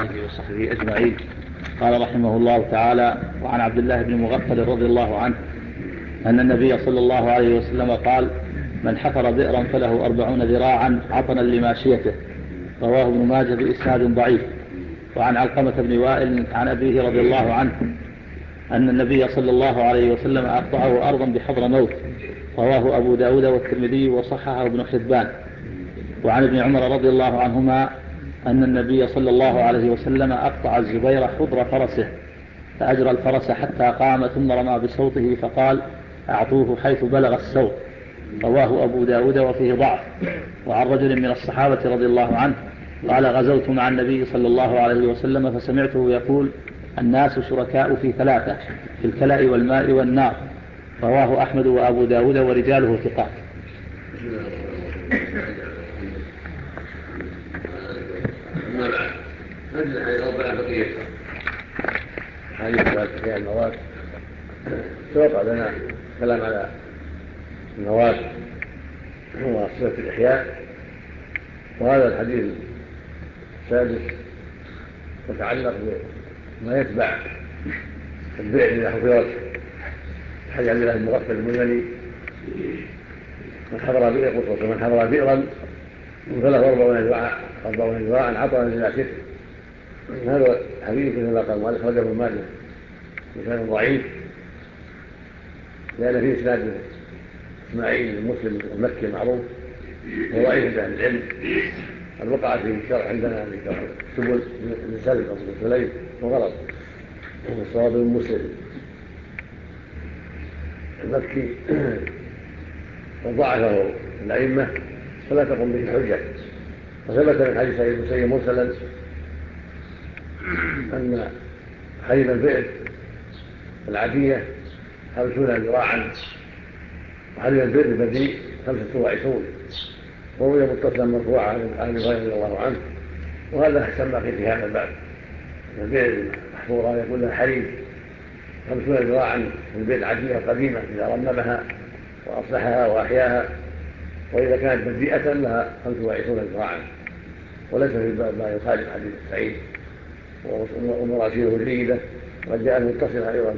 وآله وصحبه أجمعين. قال رحمه الله تعالى: وعن عبد الله بن مغفل رضي الله عنه أن النبي صلى الله عليه وسلم قال: من حفر بئرا فله 40 ذراعا عطنا لماشيته. رواه ابن ماجه بإسناد ضعيف. وعن علقمة بن وائل عن أبيه رضي الله عنه أن النبي صلى الله عليه وسلم أقطعه أرضا بحضرموت. رواه أبو داود والترمذي وصححه ابن حبان. وعن ابن عمر رضي الله عنهما أن النبي صلى الله عليه وسلم أقطع الزبير خضر فرسه فأجرى الفرس حتى قام ثم رمى بصوته فقال: أعطوه حيث بلغ الصوت. رواه أبو داود وفيه ضعف. وعن رجل من الصحابة رضي الله عنه قال: غزوت مع النبي صلى الله عليه وسلم فسمعته يقول: الناس شركاء في 3: في الكلأ والماء والنار. رواه أحمد وأبو داود ورجاله ثقات. حديث المواد سبق لنا كلام على المواد وصفة الإحياء، وهذا الحديث السادس يتعلق بما يتبع البئر إذا حفرت. حديث عبد الله بن مغفل المزني: من حفر بئرا فله 40 ذراعا عطنا لناسه. هذا الحديث كما قال المؤلف أخرجه ابن ماجه بإسناد ضعيف، لأن فيه إسناد إسماعيل بن مسلم المكي المعروف وهو ضعيف عند أهل العلم. الوقع في الشرح عندنا سبل بن سلم أو بن سليم وغلط، والصواب بن مسلم المكي وضعفه الأئمة فلا تقم به حجة. وثبت من حديث سعيد بن المسيب مرسلا أن حليب البئر العادية 50 ذراعا، وحليب البئر البذيء 25، وهو متصلا مرفوعا عن ابي هريره رضي الله عنه. وهذا سمى في هذا الباب البئر المحفوره يقول لها حليب 50 ذراعا في البئر العادية القديمة إذا رممها وأصلحها وأحياها، وإذا كانت بذيئة لها 25 ذراعا. وليس في الباب ما يخالف حديث سعيد، ومراسيله جيدة وقد جاء متصلة أيضا.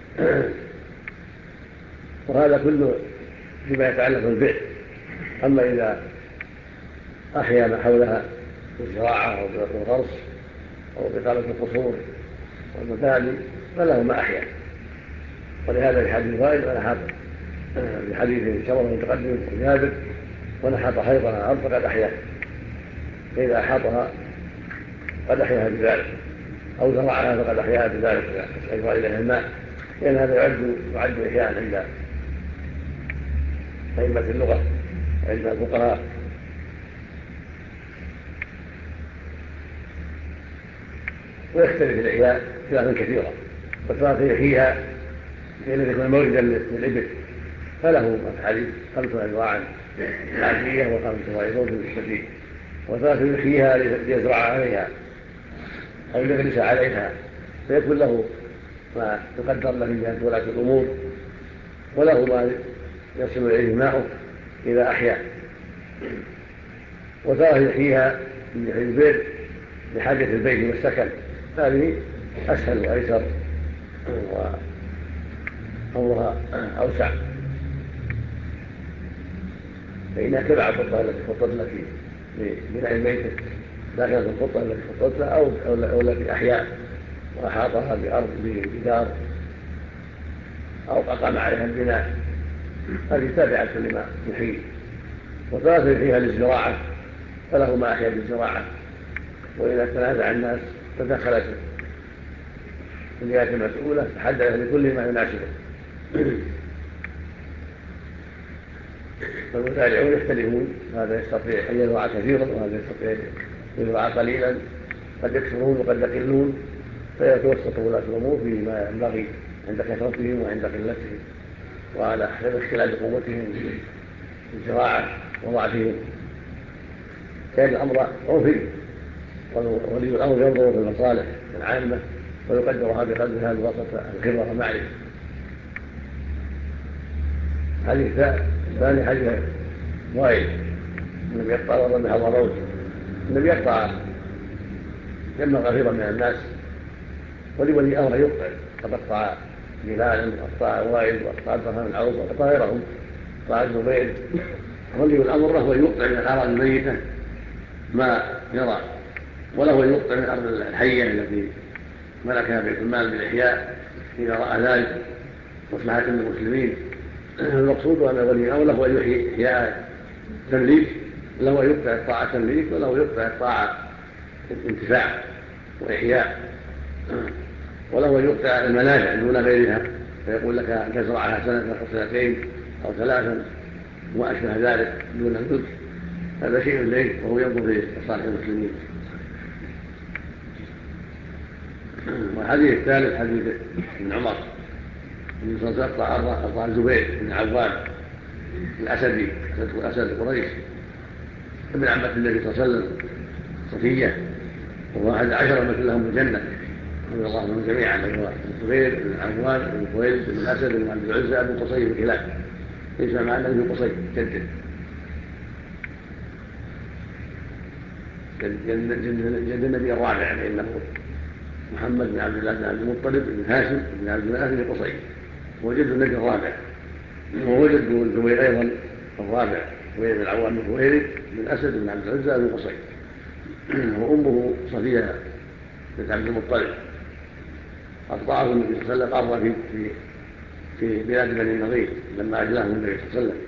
وهذا كله فيما يتعلق بالبئر. أما إذا أحيا ما حولها بالزراعة أو بالغرس أو بإقامة القصور والمباني فله ما أحيا. ولهذا في حديث غائب ونحط في حديث شمر المتقدم وجابر: ونحط حيطها أرض فقد أحياها. فإذا أحاطها قد أحياها بذلك، أو زرعها فقد أحياها بذلك حيث إليها الماء، لأن هذا يعد إحياء عند أئمة اللغة وعند الفقهاء. ويختلف الإحياء خلافا كثيرا، وترى يحييها لأن يكون موردا للإبل فله حديث 5 أنواع العادية و25 في الشديد، وترى يحييها ليزرع عليها أو يغرس عليها، فيكون له ما يقدر له من جهة ولاة الأمور، وله ما يصل إليه ماؤه إذا أحيا. وترى يحييها من جهة البئر لحاجة البيت والسكن، هذه أسهل وأيسر وأمرها أوسع، فإنها تبع الخطة التي خطط لك لبناء بيتك، لا كانت الخطة التي خطط لها أو التي أحياء وأحاطها بأرض بجدار أو أقام عليها البناء، هذه تابعة لما يحيي. وثلاثة يحييها للزراعة فله ما أحيا بالزراعة، وإذا تنازع الناس تدخلت الجهات المسؤولة تحدث لكل ما يناسبه. فالمزارعون يختلفون، هذا يستطيع أن يزرع كثيرا وهذا يستطيع أن يزرع قليلا، قد يكثرون وقد يقلون، فيتوسط ولاة الأمور فيما ينبغي عند كثرتهم وعند قلتهم، وعلى حسب اختلاف قوتهم في الزراعة وضعفهم. كان الأمر عرفي، ولي الأمر ينظر في المصالح العامة ويقدرها بقدرها بواسطة الخبرة والمعرفة. حديث ثاني حديث وائل: النبي يقطع الأرض بحضرموت. النبي يقطع يما غفيرا من الناس، ولولي امر يقطع، قد اقطع بلالا واقطع وائل واقطع عبد الرحمن بن عوف واقطع غيرهم، قطع الزبير. ولي الامر له يقطع من الاعراض الميته ما يرى، وله يقطع من الارض الحيه التي ملكها بيت المال بالاحياء اذا راى ذلك مصلحه للمسلمين. المقصود ان ولي الامر له ان يحيي احياء تمليك، له ان يقطع الطاعه تمليك، وله يقطع الطاعه انتفاع واحياء، وله ان يقطع المنافع دون غيرها، فيقول لك ان تزرعها سنه او سنتين او ثلاثا وما اشبه ذلك دون الملك، هذا شيء ليس وهو ينظر في مصالح المسلمين. والحديث الثالث حديث ابن عمر النبي صلى الله عليه وسلم اقطع الزبير بن عوام الاسدي اسد قريش ابن عمة النبي صلى الله عليه وسلم صفيه، وهو احد العشره مثل لهم بالجنه رضي الله عنهم جميعا، هو الزبير بن عوام بن خويلد بن الاسد بن عبد العزى بن قصي بن كلاب، ليس مع النبي قصي جد النبي الرابع، لانه محمد بن عبد الله بن عبد المطلب بن هاشم بن عبد الله بن قصي، وجد النبي الرابع، ووجد الزبير ايضا الرابع، زبير بن العوام بن خويلد بن اسد بن عبد العزى بن قصي، وامه صفيه بنت عبد المطلب. اقطعه النبي صلى الله عليه وسلم ارضا في بلاد بني النضير لما اجلاه النبي صلى الله عليه وسلم.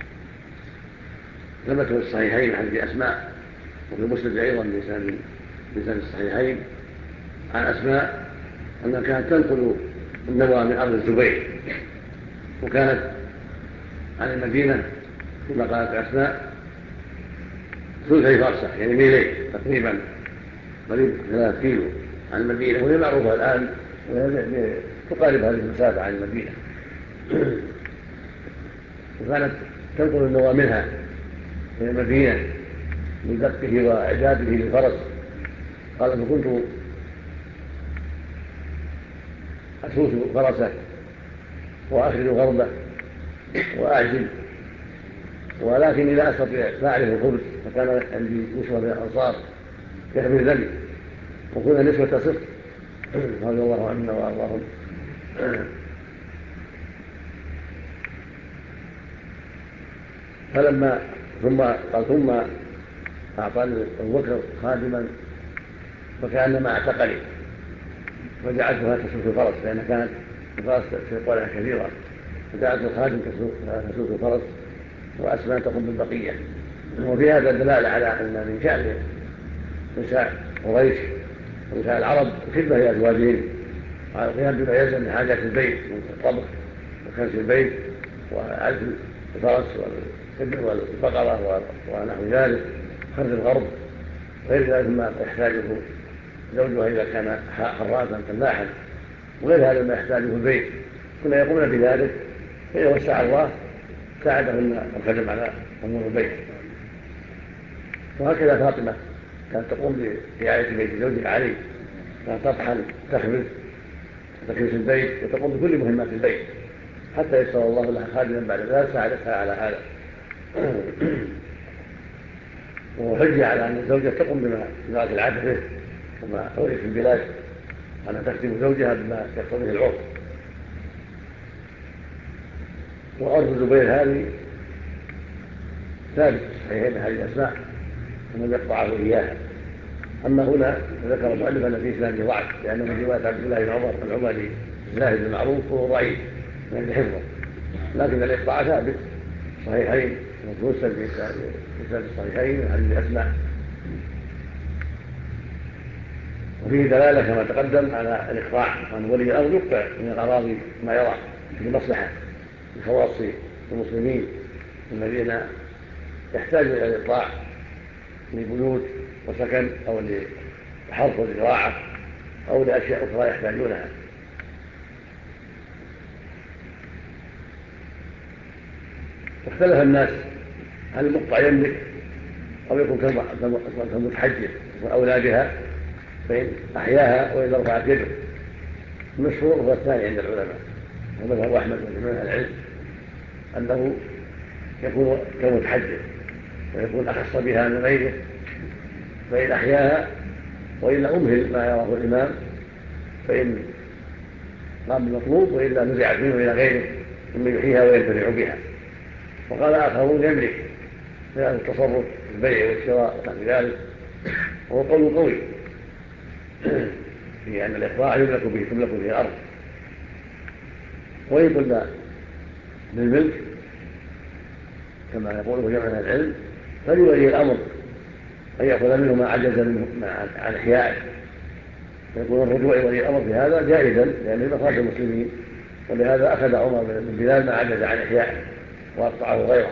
ثبت في الصحيحين حديث اسماء، وفي مسند ايضا بلسان الصحيحين عن اسماء انها كانت تنقل النوى من ارض الزبير، وكانت عن المدينه كما قالت اسماء ثلثي فرسخ، يعني ميلين تقريبا، قريب 3 كيلو عن المدينه، وهي معروفه الان تقارب هذه المسافه عن المدينه. وكانت تنقل النوى منها الى المدينه بدقه واعداده للفرس. قال فكنت اسوس فرسه واخرج غربه واعزل، ولكني لا استطيع لا اعرف الخبز، فكان عندي نسوه من الانصار يحمل ذنبي، وكنا نسوه صدق رضي الله عننا وارضاهم. فلما ثم اعطاني ابو بكر خادما فكانما اعتقني، فجعلتها تسوس الفرس، لان كانت الفرس تقولها كثيرا، فجعلت الخادم تسوس الفرس واسماء تقوم بالبقيه. وفي هذا دلاله على ان من شان نساء قريش ونساء العرب خدمه لازواجهن، وعلى القيام بما يلزم من حاجات البيت من الطبخ وكنس البيت وعلف الفرس والبقره ونحو ذلك، خرج الغرب غير ذلك ما يحتاجه زوجها اذا كان حراسا فلاحا، وغير هذا ما يحتاجه البيت، كنا يقومون بذلك، فاذا وسع الله ساعدهن الخدم على امور البيت. وهكذا فاطمه كانت تقوم برعايه بيت زوجها علي، كانت تطحن تخبز وتكنس البيت وتقوم بكل مهمات البيت، حتى يسر الله لها خادما بعد ذلك ساعدتها على هذا. وحجة على ان الزوجه تقوم بما جرت العاده به وما عرف في البلاد، أن تخدم زوجها بما يقتضيه العرف. وأرض الزبير هذه ثابت صحيحين هذه الأسماء ومن يقطعه إياها. أما هنا ذكر المؤلف أن في إسناده ضعف، لأنه من رواية عبد الله بن عمر العمري الزاهد المعروف وهو ضعيف من حفظه، لكن الإقطاع ثابت صحيحين وتوسل بإسناد الصحيحين عن الأسماء. وفيه دلالة كما تقدم على الإقطاع، أن ولي الأمر يقطع من الأراضي ما يرى لمصلحة لخواص المسلمين الذين يحتاجون إلى الإقطاع لبيوت وسكن أو لحرث وزراعة أو لأشياء أخرى يحتاجونها. اختلف الناس هل المقطع يملك أو يكون كالمتحجر وأولادها فإن أحياها وإن رفعت يده. المشهور هو الثاني عند العلماء ومذهب أحمد وجميع أهل العلم أنه يكون كالمتحجر ويكون أخص بها من غيره، فإن أحياها وإلا أمهل ما يراه الإمام فإن قام بالمطلوب، وإلا نزعت منه إلى غيره ثم يحييها وينتفع بها. وقال آخرون يملك في هذا التصرف في البيع والشراء ونحو ذلك، وهو قول قوي في أن الإخضاع تملك به الأرض. وإن قلنا بالملك كما يقوله جمع من العلم، فلولي الأمر أن يأخذ منه ما عجز منه عن إحيائه، فيكون الرجوع ولي الأمر في هذا جائزا لأنه مخاطر المسلمين. ولهذا أخذ عمر بن بلال ما عجز عن إحيائه وأقطعه غيره.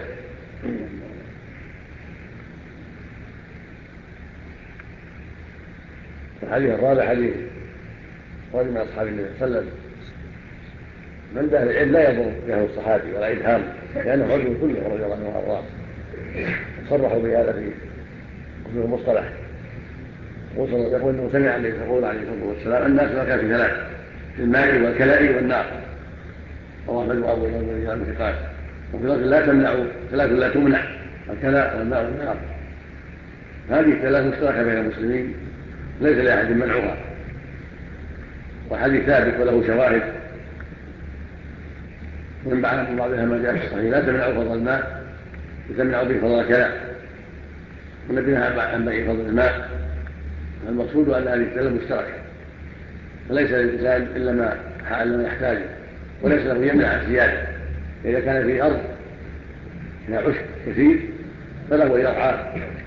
الحديث الرابع حديث رجل من أصحاب النبي صلى الله عليه وسلم من أهل العلم لا يضر جهل الصحابي ولا إبهام، لأنه رجل كله رضي الله عنه وأرضاه. صرحوا بهذا في كتب المصطلح، يقول انه سمع النبي يقول عليه الصلاه والسلام الناس مكان في ثلاث: في الماء والكلاء والنار. رواه احمد وابو داود والنسائي في قال. وفي لفظ ثلاث لا تمنع: الكلاء والماء والنار. هذه الثلاث مشتركه بين المسلمين ليس لاحد منعها، وحديث ثابت وله شواهد من بعضها ما جاء في الصحيح: لا تمنعوا فضل الماء وتمنعوا به فضل الكلاء. والنبي نهى عن بيع فضل الماء. المقصود ان هذه الثلاث مشتركه، فليس للإنسان إلا ما يحتاجه، وليس له يمنع عن زيادة. إذا كان في أرض فيها عشب كثير فله يرعى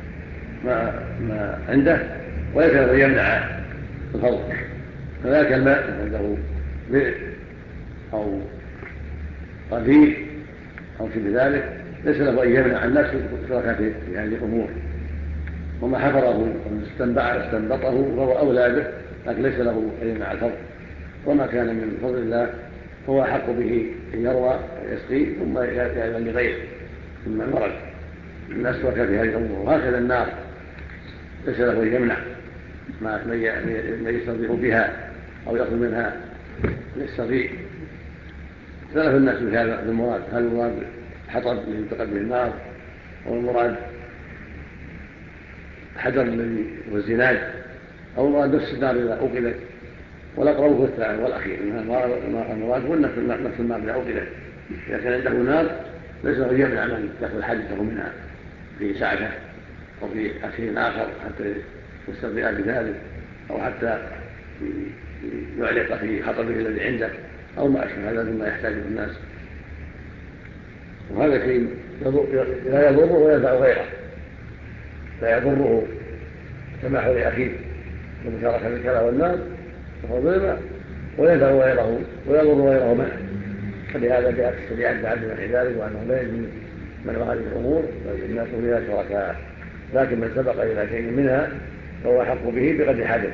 ما عنده، وليس له يمنع الفضل. فذاك الماء عنده بئر أو قدير أو شبه ذلك ليس له أن يمنع الناس في هذه الأمور. وما حفره واستنبطه فهو أولى به، لكن ليس له أن يمنع الفضل. وما كان من فضل الله هو أحق به أن يروى ويسقي ثم يأذن لغيره ثم المرض. الناس وكى في هذه الأمور. وهكذا النار ليس له أن يمنع من يستضيء بها أو يأخذ منها للصديق. اختلف الناس في هذا المراد: هل المراد حطب الذي ينتقل به النار، أو المراد حجر الذي هو الزناد، أو المراد نفس النار إذا أوقدت؟ والأقرب هو الثاني والأخير، المراد هو نفس النار إذا أوقدت. إذا كان عنده نار ليس له يمنع من يأخذ حاجته منها في ساعته أو في شيء آخر حتى يستضيء بذلك، أو حتى يعلق في حطبه الذي عنده أو ما أشبه هذا مما يحتاجه الناس. وهذا شيء لا يضره وينفع غيره. لا يضره سماح لأخيه المشاركة في الكلى والنار وفضلنا، وينفع غيره ويضر غيره معه. فلهذا جاءت الشريعة تعلم عن ذلك، وأنه لا يجوز منع هذه الأمور بل الناس فيها شركاء، لكن من سبق إلى شيء منها فهو أحق به بقدر حاجته.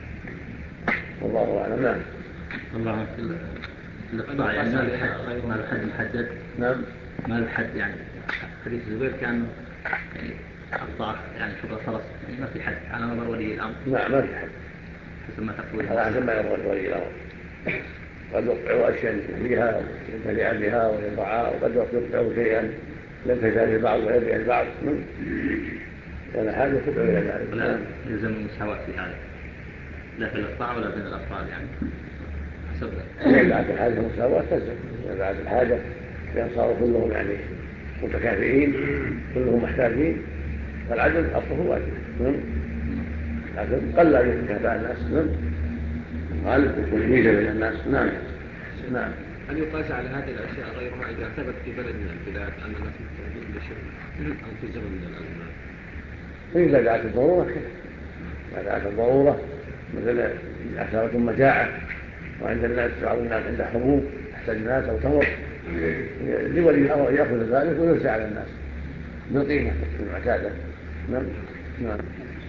والله أعلم. نعم. الله في الإقطاع يعني ما له حد محدد. نعم. ما له حد يعني. حديث الزبير كان يعني أقطع يعني شبه فرس، يعني ما في حد على نظر ولي الأمر. نعم ما في حد حسب ما تقول. على حسب ما يرضى ولي الأمر. قد يقطعوا أشياء فيها وينتفع بها ويضعها، وقد يقطعوا شيئا ينتفع للبعض ويبيع البعض. كان حاجة تدعو إلى ذلك. ولا يلزم المساواة في هذا، لا في الإقطاع ولا بين الأطفال يعني حسب. إذا بعد الحاجة المساواة تلزم. إذا بعد الحاجة بأن صاروا كلهم يعني متكافئين كلهم محتاجين، فالعدل أصله واجب. العدل قل أن يتكافئ الناس. غالب يكون ميزة بين الناس. نعم. نعم. هل يقاس على هذه الأشياء غيرها إذا ثبت في بلد من البلاد أن الناس محتاجين لشيء أو في زمن من الأزمان؟ إذا دعت الضرورة كذا. إذا دعت الضرورة مثل أثارة مجاعة وعند الناس بعض الناس عنده حبوب يحتاج الناس أو تمر، لولي الأمر يأخذ ذلك ويوزع على الناس بالقيمة المعتادة. نعم. نعم.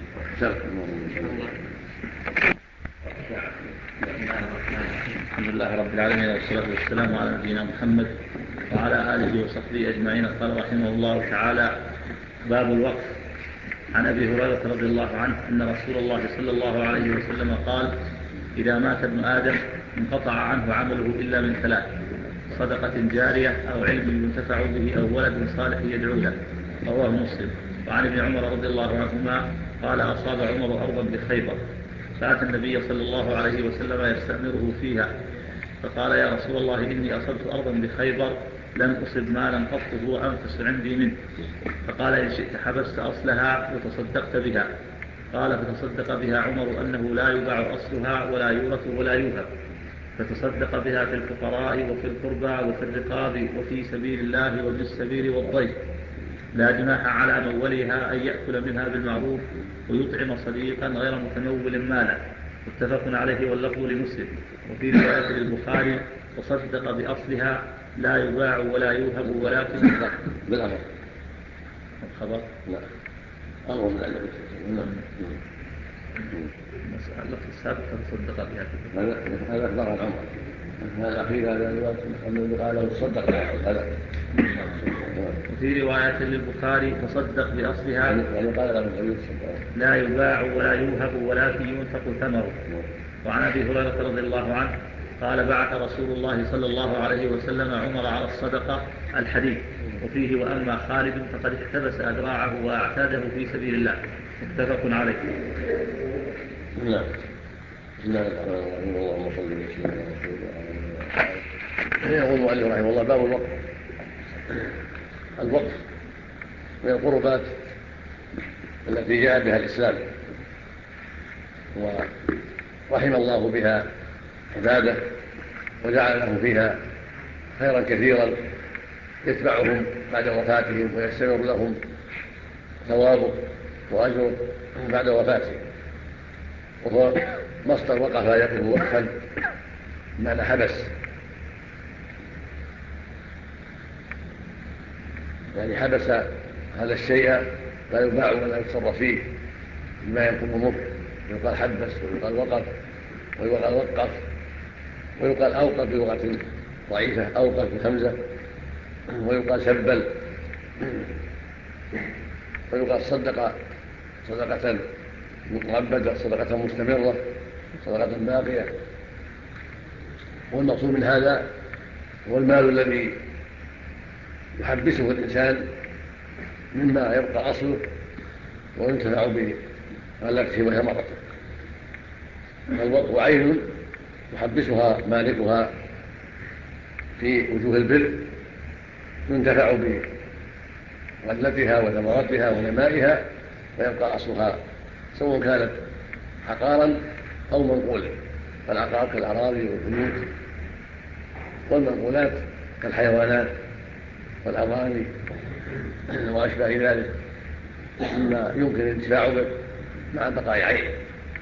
الحمد لله رب العالمين، والصلاة والسلام على نبينا محمد وعلى آله وصحبه أجمعين. قال رحمه الله تعالى: باب الوقف. عن أبي هريرة رضي الله عنه أن رسول الله صلى الله عليه وسلم قال: إذا مات ابن آدم انقطع عنه عمله إلا من ثلاث: صدقة جارية أو علم ينتفع به أو ولد صالح يدعو له. رواه مسلم. وعن ابن عمر رضي الله عنهما قال: أصاب عمر أرضا بخيبر فأتى النبي صلى الله عليه وسلم يستأمره فيها، فقال: يا رسول الله إني أصبت أرضا بخيبر لم أصب مالا قط هو أنفس عندي منه. فقال: إن شئت حبست أصلها وتصدقت بها. قال: فتصدق بها عمر أنه لا يباع أصلها ولا يورث ولا يوهب، فتصدق بها في الفقراء وفي القربى وفي الرقاب وفي سبيل الله وابن السبيل والضيف، لا جناح على من وليها أن يأكل منها بالمعروف ويطعم صديقا غير متنول مالا. متفق عليه واللفظ لمسلم. وفي رواية للبخاري: تصدق بأصلها لا يباع ولا يوهب ولكن بالأمر. الخبر لا أمر من النبي. اللفظ السابق فتصدق بها هذا أخبار العمر. هذا الأخير هذا أنه قال له تصدق هذا. وفي رواية للبخاري: تصدق بأصلها يعني قال له لا يباع ولا يوهب ولكن ينفق ثمره. وعن أبي هريرة رضي الله عنه قال: بعث رسول الله صلى الله عليه وسلم عمر على الصدقة الحديث. وفيه: وأما خالد فقد احتبس أذراعه وأعتاده في سبيل الله. متفق عليه. نعم. بسم الله الرحمن الرحيم. اللهم صل وسلم على رسول الله. يقول المؤلف رحمه الله: باب الوقف. الوقف من القربات التي جاء بها الإسلام، ورحم الله بها عباده وجعل لهم فيها خيرا كثيرا يتبعهم بعد وفاتهم ويستمر لهم ثوابه وأجره بعد وفاتهم. وهو مصدر وقف يقف وقفا بمعنى حبس، يعني حبس هذا الشيء لا يباع ولا يتصرف فيه بما يكون منه. يقال حبس ويقال وقف ويقال وقف ويقال أوقف بلغة ضعيفة، أوقف بخمزة، ويقال سبل، ويقال صدقة صدقة مؤبدة، صدقة مستمرة، صدقة باقية. والمقصود من هذا هو المال الذي يحبسه الإنسان مما يبقى أصله وينتفع بغلته وهي مرته. الوقف عين يحبسها مالكها في وجوه البر، ينتفع بغلتها وثمرتها ونمائها فيبقى أصلها، سواء كانت عقارا أو منقولا. فالعقار كالأراضي والبيوت، والمنقولات كالحيوانات والأواني وأشباه ذلك مما يمكن الانتفاع به مع بقاء عينه.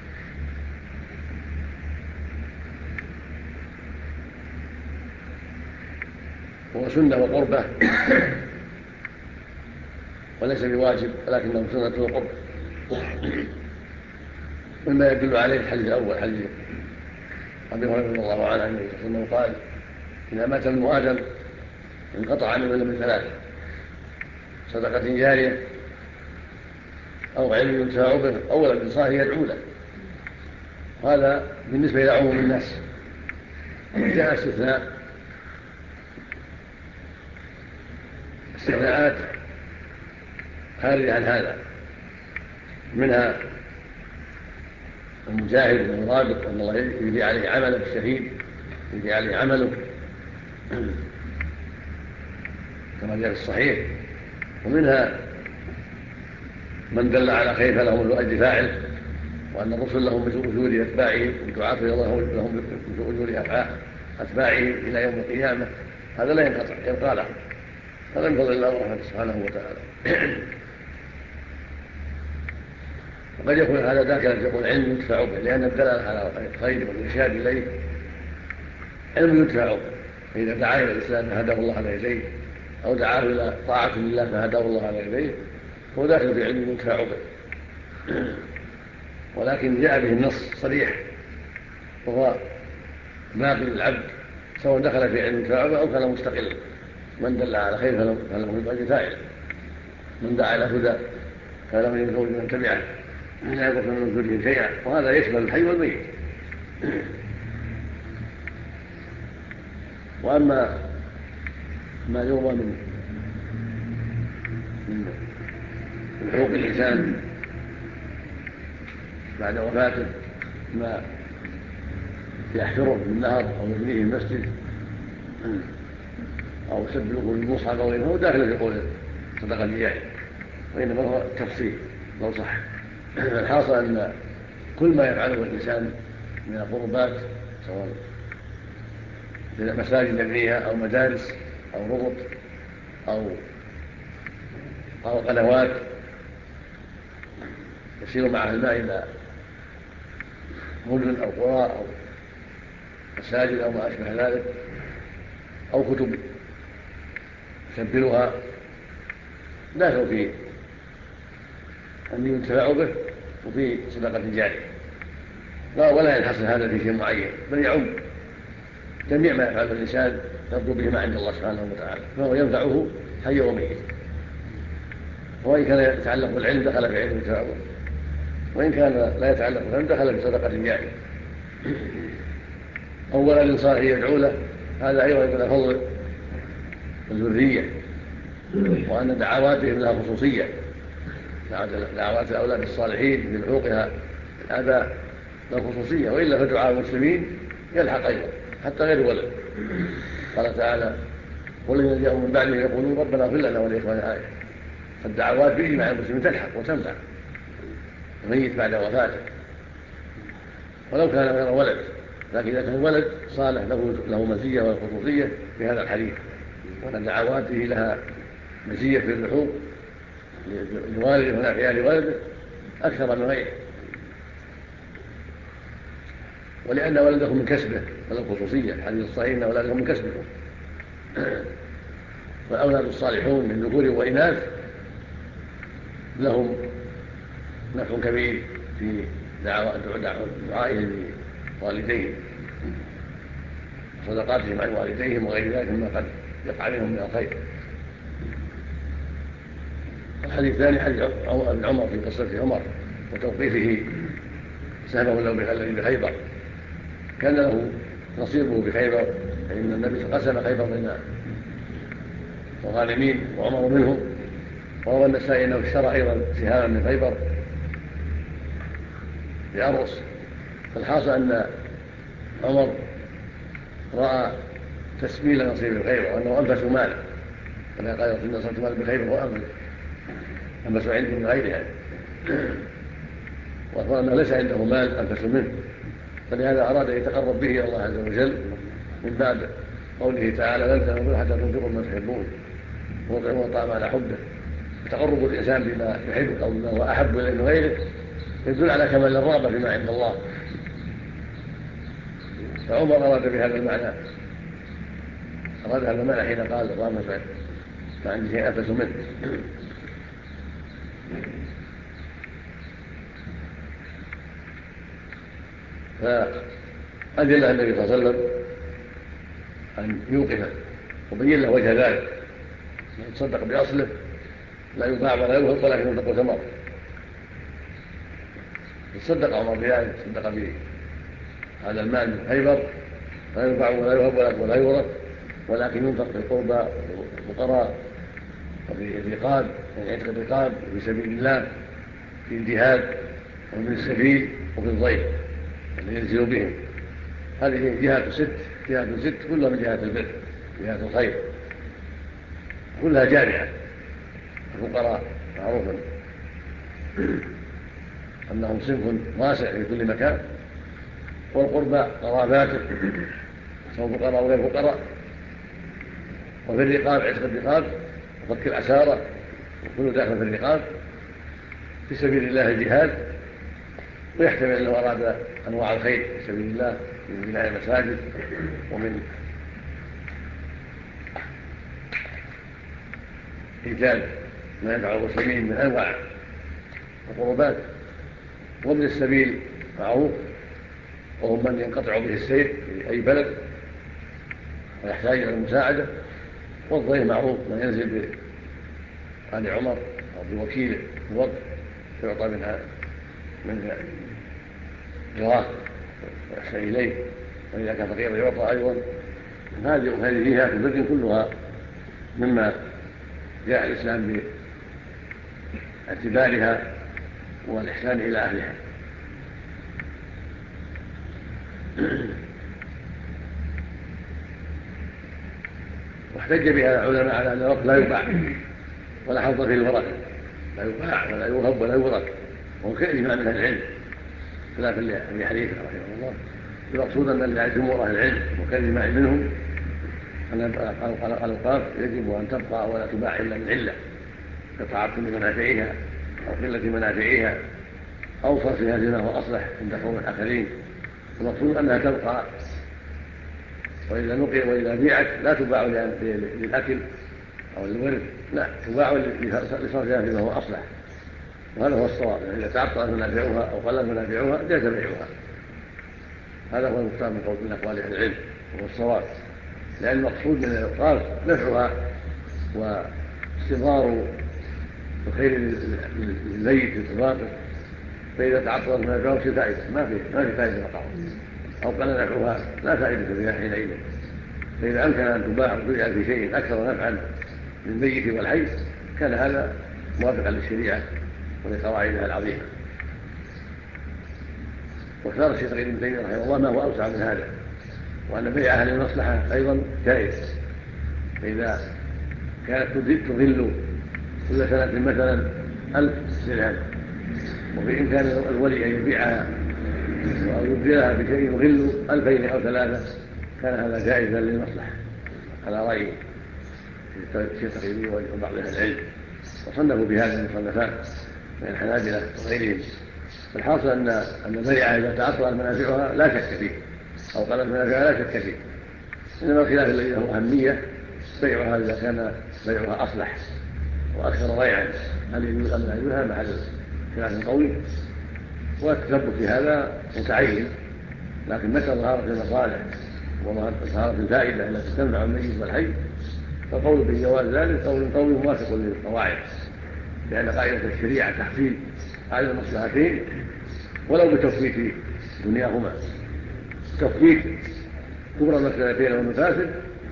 هو سنة وقربة وليس بواجب، ولكنه سنة وقربة. مما يدل عليه الحديث الأول، حديث أبي هريرة رضي الله عنه عن النبي صلى الله عليه وسلم قال: إذا مات ابن آدم انقطع عنه إلا من ثلاث: صدقة جارية أو علم ينتفع به أو ولد صالح يدعو له. هذا بالنسبة إلى عموم الناس. جاء استثناءات خارجة عن هذا، منها المجاهد والمرابط أن الله يجزي عليه عمله، الشهيد يجزي عليه عمله كما جاء في الصحيح. ومنها من دل على خير فلهم أجر فاعل، وأن الرسل لهم مثل أجور أتباعهم، والدعاة إلى الله لهم مثل أجور أتباعهم إلى يوم القيامة. هذا لا ينقطع، يبقى لهم. هذا من فضل الله ورحمته سبحانه وتعالى. وقد يكون هذا داخلا يكون علم ينتفع به، لأن الدلالة على الخير والإرشاد إليه علم ينتفع به. فإذا دعا إلى الإسلام فهداه الله على يديه، أو دعاه إلى طاعة لله فهداه الله على يديه، هو داخل في علم ينتفع به. ولكن جاء به النص صريح، وهو باقي للعبد سواء دخل في علم ينتفع به أو كان مستقلا. من دل على خير فله مثل أجر فاعل، من دعا إلى هدى فله مثل أجر من تبعه لا يقصر من أجورهم شيئا. وهذا يشمل الحي والميت. وأما ما يروى من حقوق الإنسان بعد وفاته ما يحفره من نهر أو يبنيه مسجد أو يسد له المصحف أو غيره هو داخل في قول صدقة الجارية، وإنما هو تفصيل لو صح. الحاصل أن كل ما يفعله الإنسان من القربات سواء مساجد يبنيها أو مدارس أو ربط أو قنوات يسير معها الماء إلى مدن أو قرى أو مساجد أو ما أشبه ذلك أو كتب يسبلها داخل في أن ينتفع به وفي صدقة جارية، ولا ينحصر هذا في شيء معين، بل يعم جميع ما يفعله الإنسان يرجو به ما عند الله سبحانه وتعالى، فهو ينفعه حي وميت. وإن كان يتعلق بالعلم دخل في علم ينتفع به، وإن كان لا يتعلق بالعلم دخل في صدقة جارية. أو ولد صالح يدعو له، هذا أيضا يقول فضل الذرية، وأن دعواتهم لها خصوصية، دعوات الأولاد الصالحين بلحوقها الآباء لها خصوصية، وإلا فدعاء المسلمين يلحق أيضا حتى غير ولد. قال تعالى: والذين جاءوا من بعدهم يقولون ربنا اغفر لنا ولإخواننا آية. فالدعوات بإجماع المسلمين تلحق وتنفع الميت بعد وفاته ولو كان غير ولد، لكن إذا كان ولد صالح له مزية وخصوصية في هذا الحديث، وأن دعواته لها مزية في اللحوق لوالده ونافعها لولده أكثر من غيره، ولأن ولدهم من كسبه وله خصوصية. الحديث الصحيح أن أولادهم من كسبكم، والأولاد الصالحون من ذكور وإناث لهم نفع كبير في دعائهم لوالديهم وصدقاتهم عن والديهم وغير ذلك مما قد يقع منهم من الخير. الحديث الثاني حديث ابن عمر في قصة عمر وتوقيفه سهمه له الذي بخيبر، كان له نصيبه بخيبر، فإن النبي قسم خيبر بين الغانمين وعمر منهم، وروى النسائي أنه اشترى أيضا سهاما من خيبر لأرس. فالحاصل أن عمر رأى تسبيل نصيب الخيبر وأنه أنفس ماله، فلا قال إن نصرت مال بخيبر وأنفس عندي من غيرها، وأخبر أنه ليس عنده مال أنفس منه، فلهذا أراد أن يتقرب به إلى الله عز وجل من باب قوله تعالى: لن تنالوا حتى تنفقوا ما تحبون ويطعمون الطعام على حبه. فتقرب الإنسان بما يحب أو بما هو أحب إليه من غيره يدل على كمال الرغبة فيما عند الله. فعمر أراد بهذا المعنى حين قال: اللهم افعل ما عندي شيء أنفس منه. فأذن له النبي صلى الله عليه وسلم أن يوقفه وبين له وجه ذلك، يتصدق بأصله لا يباع ولا يوهب ولكن ينفق ثمره. تصدق عمر بذلك، تصدق بهذا المال من خيبر لا يباع ولا يوهب ولا يورث، ولكن ينفق في القربى والفقراء وفي الرقاب، يعني عتق الرقاب، وفي سبيل الله، في الجهاد وفي السبيل وفي الضيف الذي ينزل بهم. هذه جهات ست كلها من جهات البر، جهات الخير، كلها جامعة. الفقراء معروف أنهم صنف واسع في كل مكان، والقربى قراباته سواء فقراء أو غير فقراء، وفي الرقاب عتق الرقاب وفك الأسارة وكل داخل في الرقاب، في سبيل الله الجهاد، ويحتمل أنه أراد أنواع الخير في سبيل الله من بناء المساجد ومن إيجاد ما ينفع المسلمين من أنواع القربات. وابن السبيل معروف، وهم من ينقطع به السير في أي بلد ويحتاج إلى المساعدة. والضيف معروف من ينزل بآل عمر أو بوكيله الوقت يعطى من جواه ويحسن إليه، وإذا كان فقيرا يعطى أيضا. هذه جهات البر كلها مما جاء الإسلام باعتبارها والإحسان إلى أهلها. واحتج بها العلماء على أن الوقت لا يباع ولا حظ فيه الورثة، لا يباع ولا يوهب ولا يورث، وهو كإجماع من أهل العلم خلافا لأبي حنيفة رحمه الله. المقصود أن جمهور أهل العلم وكالإجماع منهم أن الأوقاف يجب أن تبقى ولا تباع إلا من علة كتعطل منافعها أو قلة منافعها أو صرفها لما هو أصلح عند قوم آخرين. المقصود أنها تبقى، وإذا بيعت لا تباع للأكل أو للورث، لا تباع لصرفها فيما هو أصلح، وهذا هو الصواب. يعني إذا تعطلت منافعها أو قلت منافعها جاز بيعها، هذا هو المختار من أقوال أهل العلم وهو الصواب، لأن المقصود من الأوقاف نفعها واستمرار الخير للميت في الواقع. فإذا تعطلت منافعها في فائدة ما في فائدة وقعها، أو قل نفعها لا فائدة فيها حينئذ. فإذا أمكن أن تباع وتجعل في شيء أكثر نفعا للميت والحي كان هذا موافقا للشريعة ولقواعدها العظيمة. واختار الشيخ ابن تيمية رحمه الله ما هو أوسع من هذا، وأن بيع أهل المصلحة أيضا جائز. فإذا كانت تظل كل سنة مثلا 1000 درهم، وفي إمكان الولي أن يبيعها أو يبدلها بشيء يغل 2000 أو 3، كان هذا جائزا للمصلحة على رأي الشيخ التقييمي وبعض أهل العلم، وصنفوا بهذا المصنفات من الحنابلة وغيرهم. الحاصل أن البيعة إذا تعطلت منافعها لا شك فيه أو قلت منافعها لا شك فيه، إنما الخلاف الذي له أهمية بيعها إذا كان بيعها أصلح وأكثر ضيعا، هل يجوز أم لا يجوز؟ هذا محل خلاف قوي، والتثبت في هذا متعين. لكن متى ظهرت المصالح وظهرت الفائدة التي تنفع الميت والحي فالقول بجواز ذلك قول قوي موافق للقواعد، لأن قاعدة الشريعة تحصيل على المصلحتين ولو بتفويت دنياهما، تفويت كبرى المسألتين والمفاسد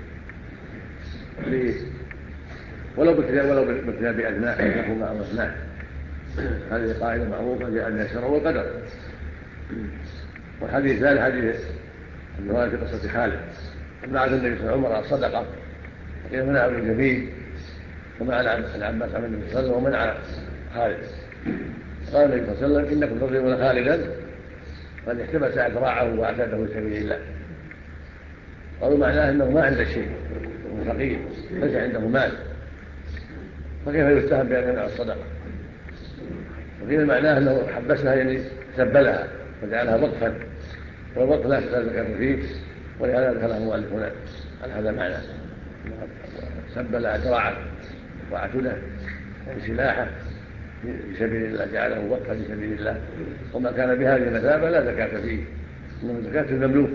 ولو بارتكاب أدناهما أو أثناء. هذه قاعدة معروفة جاء بها الشرع والقدر. والحديث الثالث حديث الرواية في قصة خالد لما بعث النبي صلى الله عليه وسلم صدقة فقيل منع ابن جميل ومنع العباس عن النبي صلى الله عليه وسلم ومنع خالد. قال النبي صلى الله عليه وسلم إنكم تظلمون خالدا قد احتبس أذراعه وأعتاده في سبيل الله. قالوا معناه أنه ما عنده شيء فقير ليس عنده مال، فكيف يتهم بأن يمنع الصدقة؟ وقيل معناه أنه حبسها يعني سبلها وجعلها وقفا، والوقف لا زكاة فيه، ولهذا ذكره المؤلف هنا على هذا المعنى سبل أذراعه وأعتده يعني سلاحه في سبيل الله، جعله وقفا في سبيل الله، وما كان بهذه المثابة لا زكاة فيه، إنما زكاة المملوك.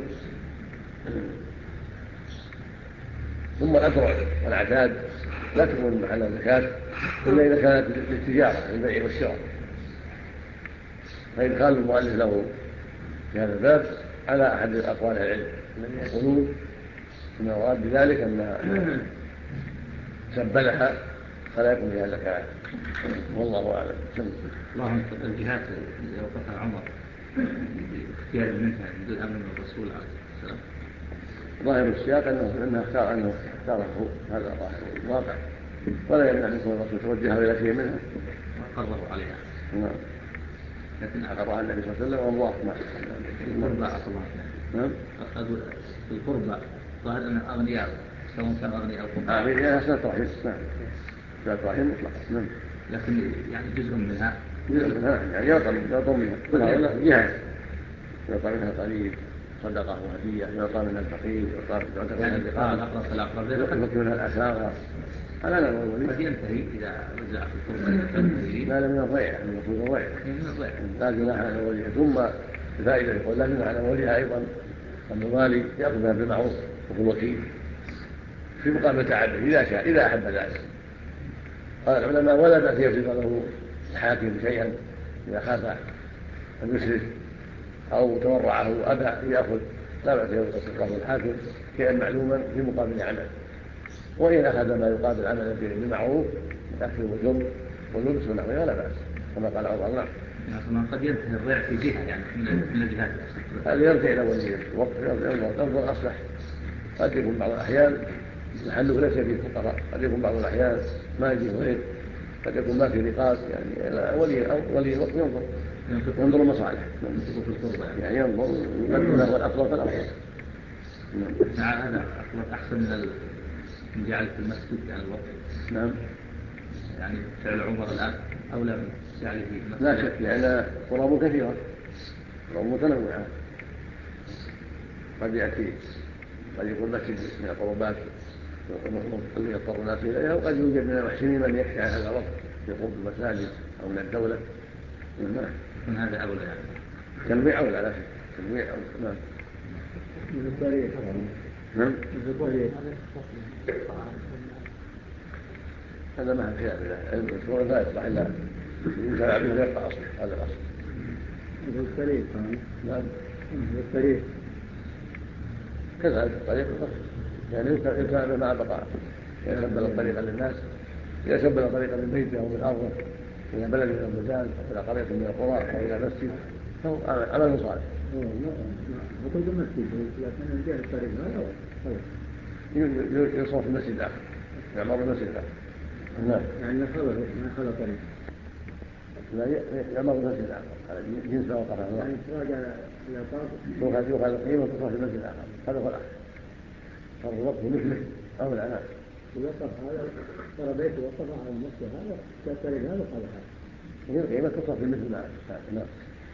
ثم الأذرع والأعتاد لا تكون محل الزكاة إلا إذا كانت للتجارة للبيع والشراء، فإدخال المؤلف له في هذا الباب على أحد أقوال العلم الذين يقولون إن المراد بذلك أن سبلها فلا يكون فيها زكاة، والله أعلم. اللهم الجهات اللي وقفها عمر باختيار منها من دون أمر من الرسول عليه الصلاة والسلام. ظاهر السياق أنه اختاره هذا ظاهر الواقع، ولا يمنع من كون الرسول توجه إلى شيء منها وقرروا عليها. نعم. لكن أقرها النبي صلى الله عليه وسلم والله القربى الله. نعم. أقول القربى ظاهر أن أغنياء سواء كان أغنياء أو فقراء. هي صلة رحم، نعم صلة رحم مطلقة، نعم. لكن يعني جزء منها يعني يعطى منها كلها جهة، يعطى منها قليل صدقة وهدية، يعطى منها الفقير، يعطى منها الأقرب، يعطى منها الأسارة. هذا لا نقول قد ينتهي إذا وزع في القربى لا من الضيع، من الضيع لا جناح على وليها. ثم الفائدة يقول لا جناح على وليها أيضا أن الوالي يأخذها بالمعروف وهو الوكيل في مقابل تعبه إذا شاء إذا أحب ذلك. قال العلماء ولا بأس يفرض له الحاكم شيئا إذا خاف أن يسرف أو تورعه أبى يأخذ، لا بأس يفرض له الحاكم شيئا معلوما في مقابل عمل، وإن أخذ ما يقابل عملا بالمعروف من أكل والشرب واللبس ونحوه لا بأس كما قال عمر. نعم. يعني قد ينتهي الريع في جهة يعني من الجهات. هذا يرجع إلى ولي الوقت ينظر أصلح. قد يكون بعض الأحيان محله ليس فيه فقراء، قد يكون بعض الأحيان ما يجيه غير، قد يكون ما في نقاط، يعني ولي الوقت ينظر المصالح يعني ينظر يقدم له الأفضل فالأفضل. هذا أفضل أحسن من جعل في المسجد يعني الوقت. نعم. يعني فعل عمر الآن أولى من جعله في المسجد. لا شك لأن قراب كثيرة، قراب متنوعة، قد يأتي قد يكون مسجد من القربات الذي يضطر الناس اليها، وقد يوجد من المحسنين من يخشى هذا الوقت يقوم بالمساجد او من الدوله. من هذا اولى يعني تنويع اولى لا شك، تنويع اولى. نعم. نعم. هذا ما في خلاف، الصوره لا يصلح الا يمكن عبد غير الاصل، هذا الاصل. نعم. كذلك الطريق يعني يتابع مع بقاء، إذا سبل الطريق للناس، إذا سبل طريقا من بيته أو من أرضه إلى بلد من البلدان أو إلى قرية من القرى أو إلى مسجد فهو عمل صالح. بطلب المسجد لكن جاء الطريق هذا يصرف المسجد الآخر، يعمر المسجد الآخر. نعم. يعني ما خلى طريق. لا يعمر المسجد الآخر على جنس ما وقف الله. يعني تراجع إلى طرف. يؤخذ القيمة وتصرف المسجد الآخر، هذا هو الأحسن. صار الوقت مثله أو العناء. ويقف هذا ترى بيته وقف على المسجد هذا كالطريق هذا وقال هذا. هي القيمة تصرف في مثل ما نعم.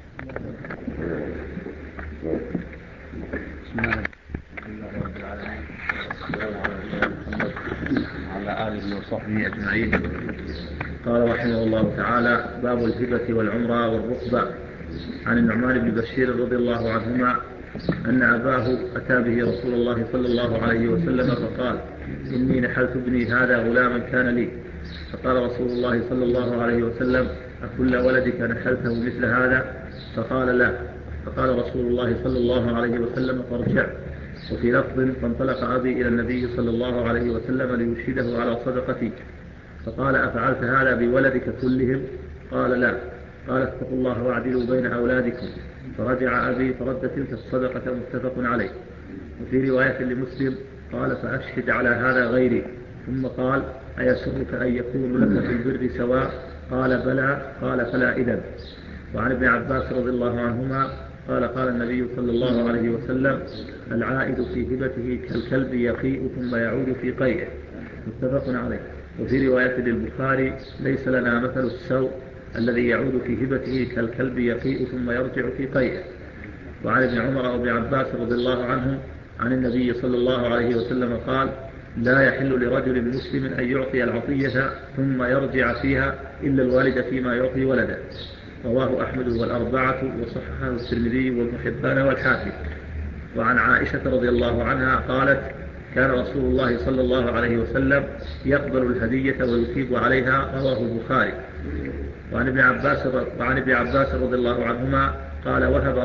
بسم الله رب العالمين والسلام على نبينا محمد وعلى آله وصحبه أجمعين. قال رحمه الله تعالى: باب الهبة والعمرة والركبة. عن النعمان بن بشير رضي الله عنهما أن أباه أتى به رسول الله صلى الله عليه وسلم فقال: إني نحلت ابني هذا غلاما كان لي. فقال رسول الله صلى الله عليه وسلم: أكل ولدك نحلته مثل هذا؟ فقال: لا. فقال رسول الله صلى الله عليه وسلم: فارجع. وفي لفظ: فانطلق أبي إلى النبي صلى الله عليه وسلم ليشهده على صدقتي. فقال: أفعلت هذا بولدك كلهم؟ قال: لا. قال: اتقوا الله واعدلوا بين أولادكم. فرجع أبي فرد تلك الصدقة، متفق عليه. وفي رواية لمسلم قال: فأشهد على هذا غيري. ثم قال: أيسرك أن يكون لك في البر سواء؟ قال: بلى. قال: فلا إذن. وعن ابن عباس رضي الله عنهما قال: قال النبي صلى الله عليه وسلم: العائد في هبته كالكلب يقيء ثم يعود في قيئه، متفق عليه. وفي رواية للبخاري: ليس لنا مثل السوء الذي يعود في هبته كالكلب يقيء ثم يرجع في قيئه. وعن ابن عمر وابن عباس رضي الله عنهم عن النبي صلى الله عليه وسلم قال: لا يحل لرجل مسلم أن يعطي العطية ثم يرجع فيها إلا الوالد فيما يعطي ولده. رواه أحمد والأربعة وصححه الترمذي وابن حبان والحاكم. وعن عائشة رضي الله عنها قالت: كان رسول الله صلى الله عليه وسلم يقبل الهدية ويثيب عليها. رواه البخاري. وعن ابن عباس رضي الله عنهما قال: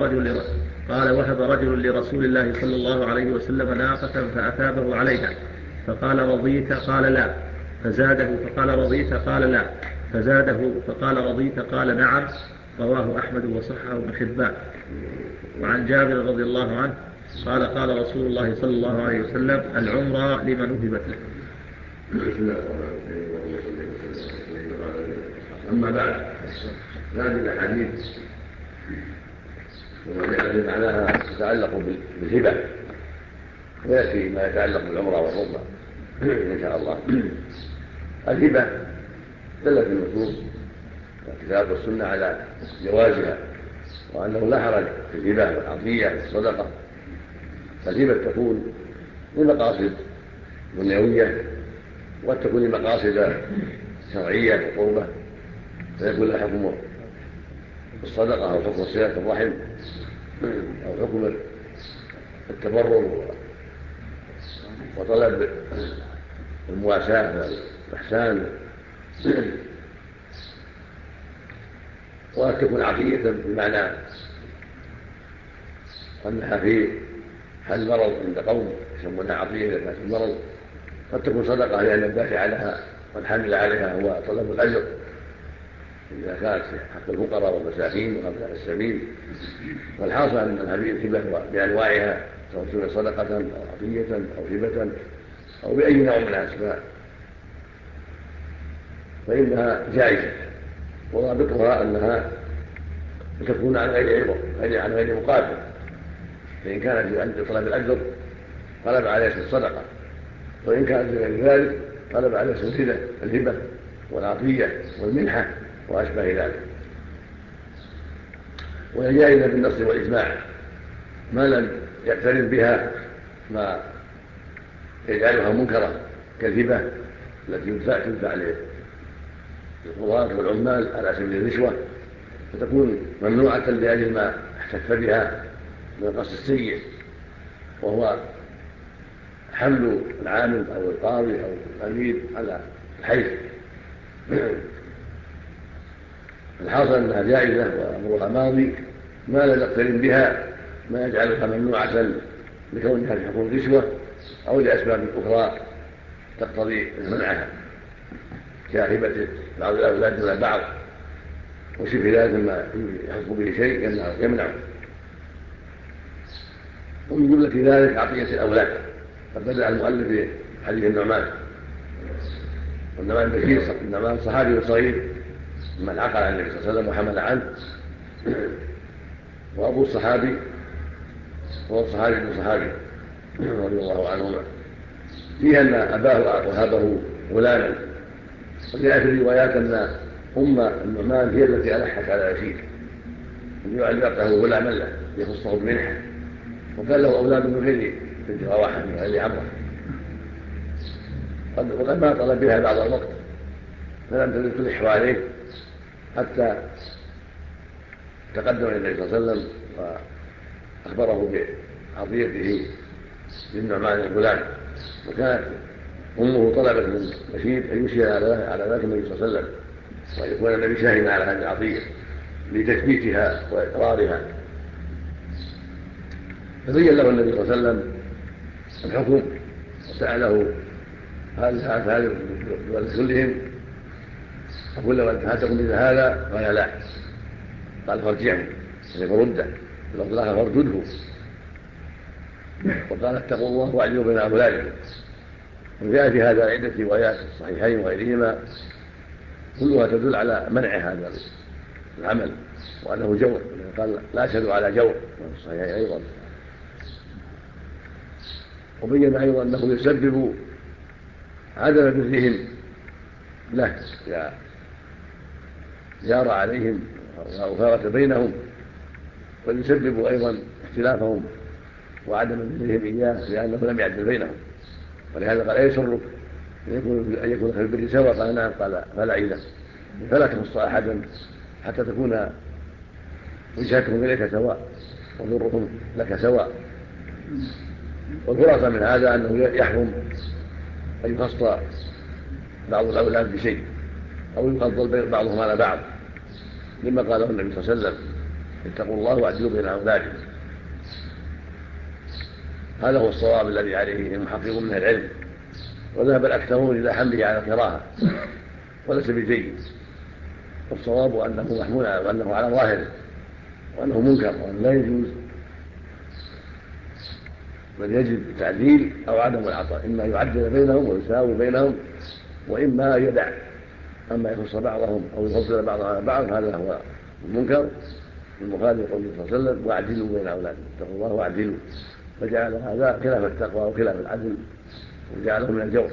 وهب رجل لرسول الله صلى الله عليه وسلم ناقة فأثابه عليها، فقال: رضيت؟ قال: لا. فزاده فقال: رضيت؟ قال: لا. فزاده فقال: رضيت؟ قال: نعم. رواه أحمد وصححه ابن حبان. وعن جابر رضي الله عنه قال: قال رسول الله صلى الله عليه وسلم: العمرة لمن وهبت له. أما بعد، هذه الأحاديث والذي معناها تتعلق بالهبة، ويأتي ما يتعلق بالعمرة والركبة إن شاء الله. الهبة دلت النصوص والكتاب والسنة على جوازها، وأنه لا حرج في الهبة والعطية والصدقة. فالهبة تكون لمقاصد دنيوية وقد تكون لمقاصد شرعية وقربة، فيكون لها حكم الصدقة أو حكم صلة الرحم أو حكم التبرر وطلب المواساة والإحسان، وقد تكون عطية بمعنى أنها في حل مرض عند قوم يسمونها عطية إذا كانت المرض. قد تكون صدقة لأن الدافع لها والحامل عليها هو طلب الأجر إذا كانت حق الفقراء والمساكين وأبناء السبيل. والحاصل أن هذه الهبة بأنواعها سواء كانت صدقة أو عطية أو هبة أو بأي نوع من الأسماء فإنها جائزة، وضابطها أنها تكون عن غير عوض، عن غير مقابل. فإن كانت عند طلب الأجر طلب على اسم الصدقة، وإن كانت بغير ذلك طلب على اسم الهبة والعطية والمنحة وأشبه ذلك. وهي جائزة بالنص والإجماع ما لم يقترن بها ما يجعلها منكرة كالهبة التي تدفع للقضاة والعمال على سبيل الرشوة، فتكون ممنوعة لأجل ما احتف بها من القصد السيء، وهو حمل العامل أو القاضي أو الأمير على الحيث. الحاصل أنها جائزة وأمرها ماضي ما لم يقترن بها ما يجعلها ممنوعة لكونها في حكم الرشوة أو لأسباب أخرى تقتضي منعها كهبة بعض الأولاد دون بعض وشبه ذلك ما يحق به شيء يمنعه. ومن جملة ذلك عطية الأولاد. قد بدأ المؤلف بحديث النعمان، والنعمان بشير النعمان صحابي صغير من عقل عن النبي صلى الله عليه وسلم وحمل عنه، وأبو الصحابي هو الصحابي بن صحابي رضي الله عنهما، فيها أن أباه وهبه غلاما. وجاء في الروايات أن أم النعمان هي التي ألحت على يزيد أن يعطيه غلاما له يخصه بمنحه، وكان له أولاد من غير بنت رواحة من غير عمره، وقد ما طلب بها بعض الوقت فلم تلح عليه حتى تقدم إلى النبي صلى الله عليه وسلم وأخبره بعطيته للنعمان الغلام. وكانت أمه طلبت من بشير أن يشير على ذلك النبي صلى الله عليه وسلم وأن يكون النبي شاهدا على هذه العطية لتثبيتها وإقرارها. فبين له النبي صلى الله عليه وسلم الحكم وسأله هل كلهم أقول له أنت هاتكم مثل هذا؟ قال لا. قال فارجعه فرده لفظ الآخر فارجده. وقال اتقوا الله واعدلوا بين أولادكم. وجاء في هذا عدة روايات الصحيحين وغيرهما كلها تدل على منع هذا العمل وأنه جور. قال لا أشهد على جور في الصحيحين أيضا. وبين أيضا أنه يسبب عدم برهم له إذا جار عليهم وأثارة بينهم، ويسبب أيضا اختلافهم وعدم برهم إياه لأنه لم يعدل بينهم. ولهذا قال أيسرك أن يكون في البر سواء؟ قال نعم. قال فلا إله فلا تخص أحدا حتى تكون وجهتهم إليك سواء وضرهم لك سواء. والخلاصة من هذا أنه يحرم أن يخص بعض الأولاد بشيء أو يفضل بعضهم على بعض، لما قاله النبي صلى الله عليه وسلم اتقوا الله واعدلوا بين أولادكم. هذا هو الصواب الذي عليه المحققون من العلم، وذهب الأكثرون إلى حمله على الكراهة وليس بجيد. والصواب أنه محمول وأنه على ظاهره وأنه منكر وأنه لا يجوز، بل يجب التعديل أو عدم العطاء، إما يعدل بينهم ويساوي بينهم وإما يدع. أما يخص بعضهم أو يفضل بعضهم على بعض هذا هو المنكر المخالف لقوله صلى الله عليه وسلم واعدلوا بين أولادكم اتقوا الله واعدلوا، فجعل هذا خلاف التقوى وخلاف العدل وجعله من الجور.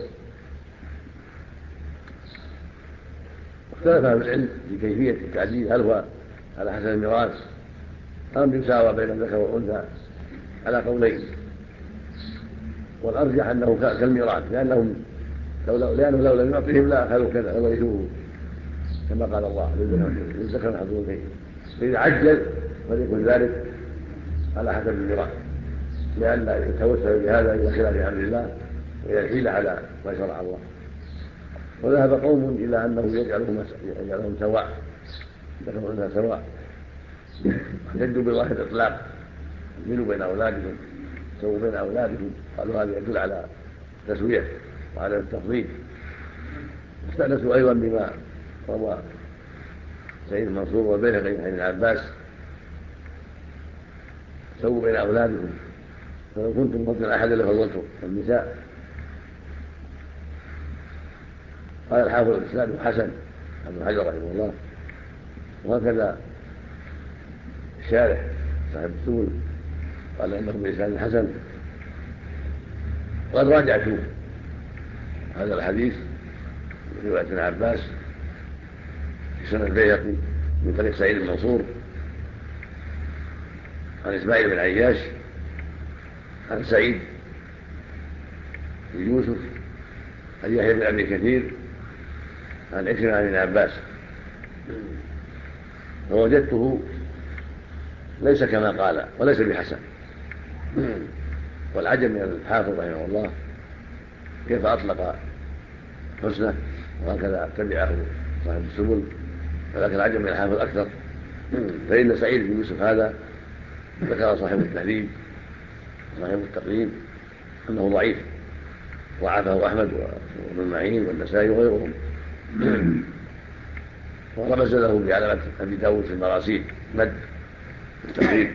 اختلف اهل العلم في كيفية التعديل، هل هو على حسب الميراث أم يساوى بين الذكر والأنثى على قولين. والأرجح أنه كالميراث لأنه لو لم يعطهم لا أخذوا كذا وورثوه كما قال الله للذكر حظ الأنثيين. فإذا عجل فليكن ذلك على حسب الميراث، لأن يتوسل بهذا إلى خلاف أمر الله وإلى الحيلة على ما شرع الله. وذهب قوم إلى أنه يجعلهم سواء، ذكر والأنثى سواء، يجدوا بظاهر الإطلاق اعدلوا بين أولادكم سووا بين أولادكم. قالوا هذا يدل على التسوية وعلى التفضيل. استأنسوا أيضا بما روى سعيد المنصور والبيهقي عن ابن عباس: سووا بين أولادكم، فلو كنتم فضلا أحدا لفضلتم النساء. قال الحافظ: الإسناد حسن، ابن حجر رحمه الله. وهكذا الشارح صاحب السبل قال إنه بإسناد حسن. قد راجعت هذا الحديث من رواية ابن عباس في سنن البيهقي من طريق سعيد المنصور عن إسماعيل بن عياش عن سعيد بن يوسف عن يحيى بن أبي كثير عن عكرمة عن ابن عباس، فوجدته ليس كما قال وليس بحسن. والعجب من الحافظ رحمه الله كيف أطلق حسنه وهكذا تبعه صاحب السبل، ولكن العجب من الحافظ أكثر، فإن سعيد بن يوسف هذا ذكر صاحب التهذيب وصاحب التقريب أنه ضعيف، ضعفه أحمد وابن معين والنسائي وغيرهم، ورمز له بعلامة أبي داود في المراسيل مد التقريب.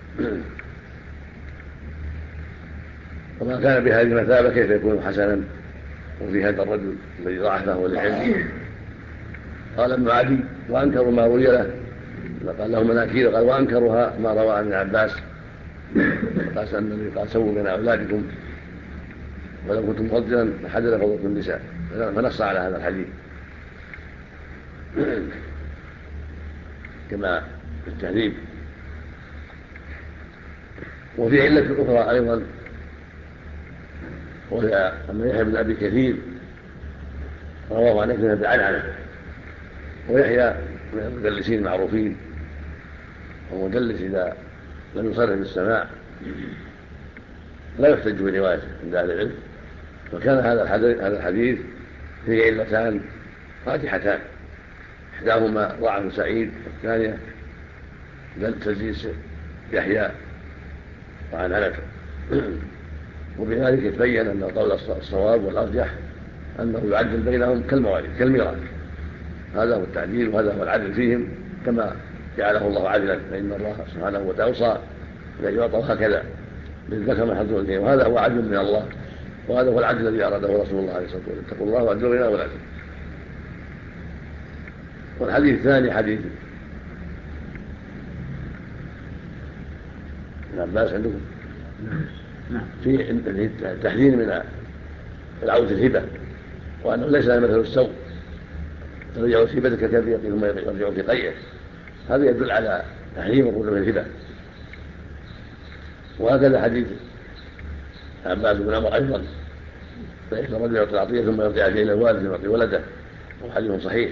وما كان بهذه المثابة كيف يكون حسنا وفي هذا الرجل الذي ضعفه للعلم؟ قال ابن عدي: وأنكروا ما روي له، قال له مناكير، قال: وأنكرها ما روى عن ابن عباس. قال النبي قال: سووا بين أولادكم، ولو كنتم مفضلا لحد لفضلتم النساء، فنص على هذا الحديث كما في التهذيب. وفي علة أخرى أيضا، وهي أن يحيى بن أبي كثير رواه عن عكرمة بالعنعنة، ويحيى من المدلسين المعروفين، والمدلس إذا لم يصرح بالسماع لا يحتج بروايته عند أهل العلم. فكان هذا الحديث فيه علتان راجحتان: إحداهما ضعف سعيد، والثانية تدليس يحيى وعن عنته. وبذلك يتبين أن القول الصواب والأرجح أنه يعدل بينهم كالمواليد كالميراث، هذا هو التعديل وهذا هو العدل فيهم كما جعله الله عدلا، فإن الله سبحانه وتعالى أوصى بأن يعطوا هكذا للذكر من حظ الأنثيين، وهذا هو عدل من الله، وهذا هو العدل الذي أراده رسول الله عليه الصلاة والسلام: اتقوا الله وأعدلوا بين أولادكم. والحديث الثاني حديث ابن عباس عندكم في التحذير من العودة الهبة، وأنه ليس لها مثل السوء ترجع في بدك كبير ثم يرجع في قيئه، هذا يدل على تحريم الرجوع في الهبة. وهكذا حديث عباس بن عمر أيضا: فإن الرجل يعطي العطية ثم يرجع إلى الوالد يعطي ولده، وحديث صحيح.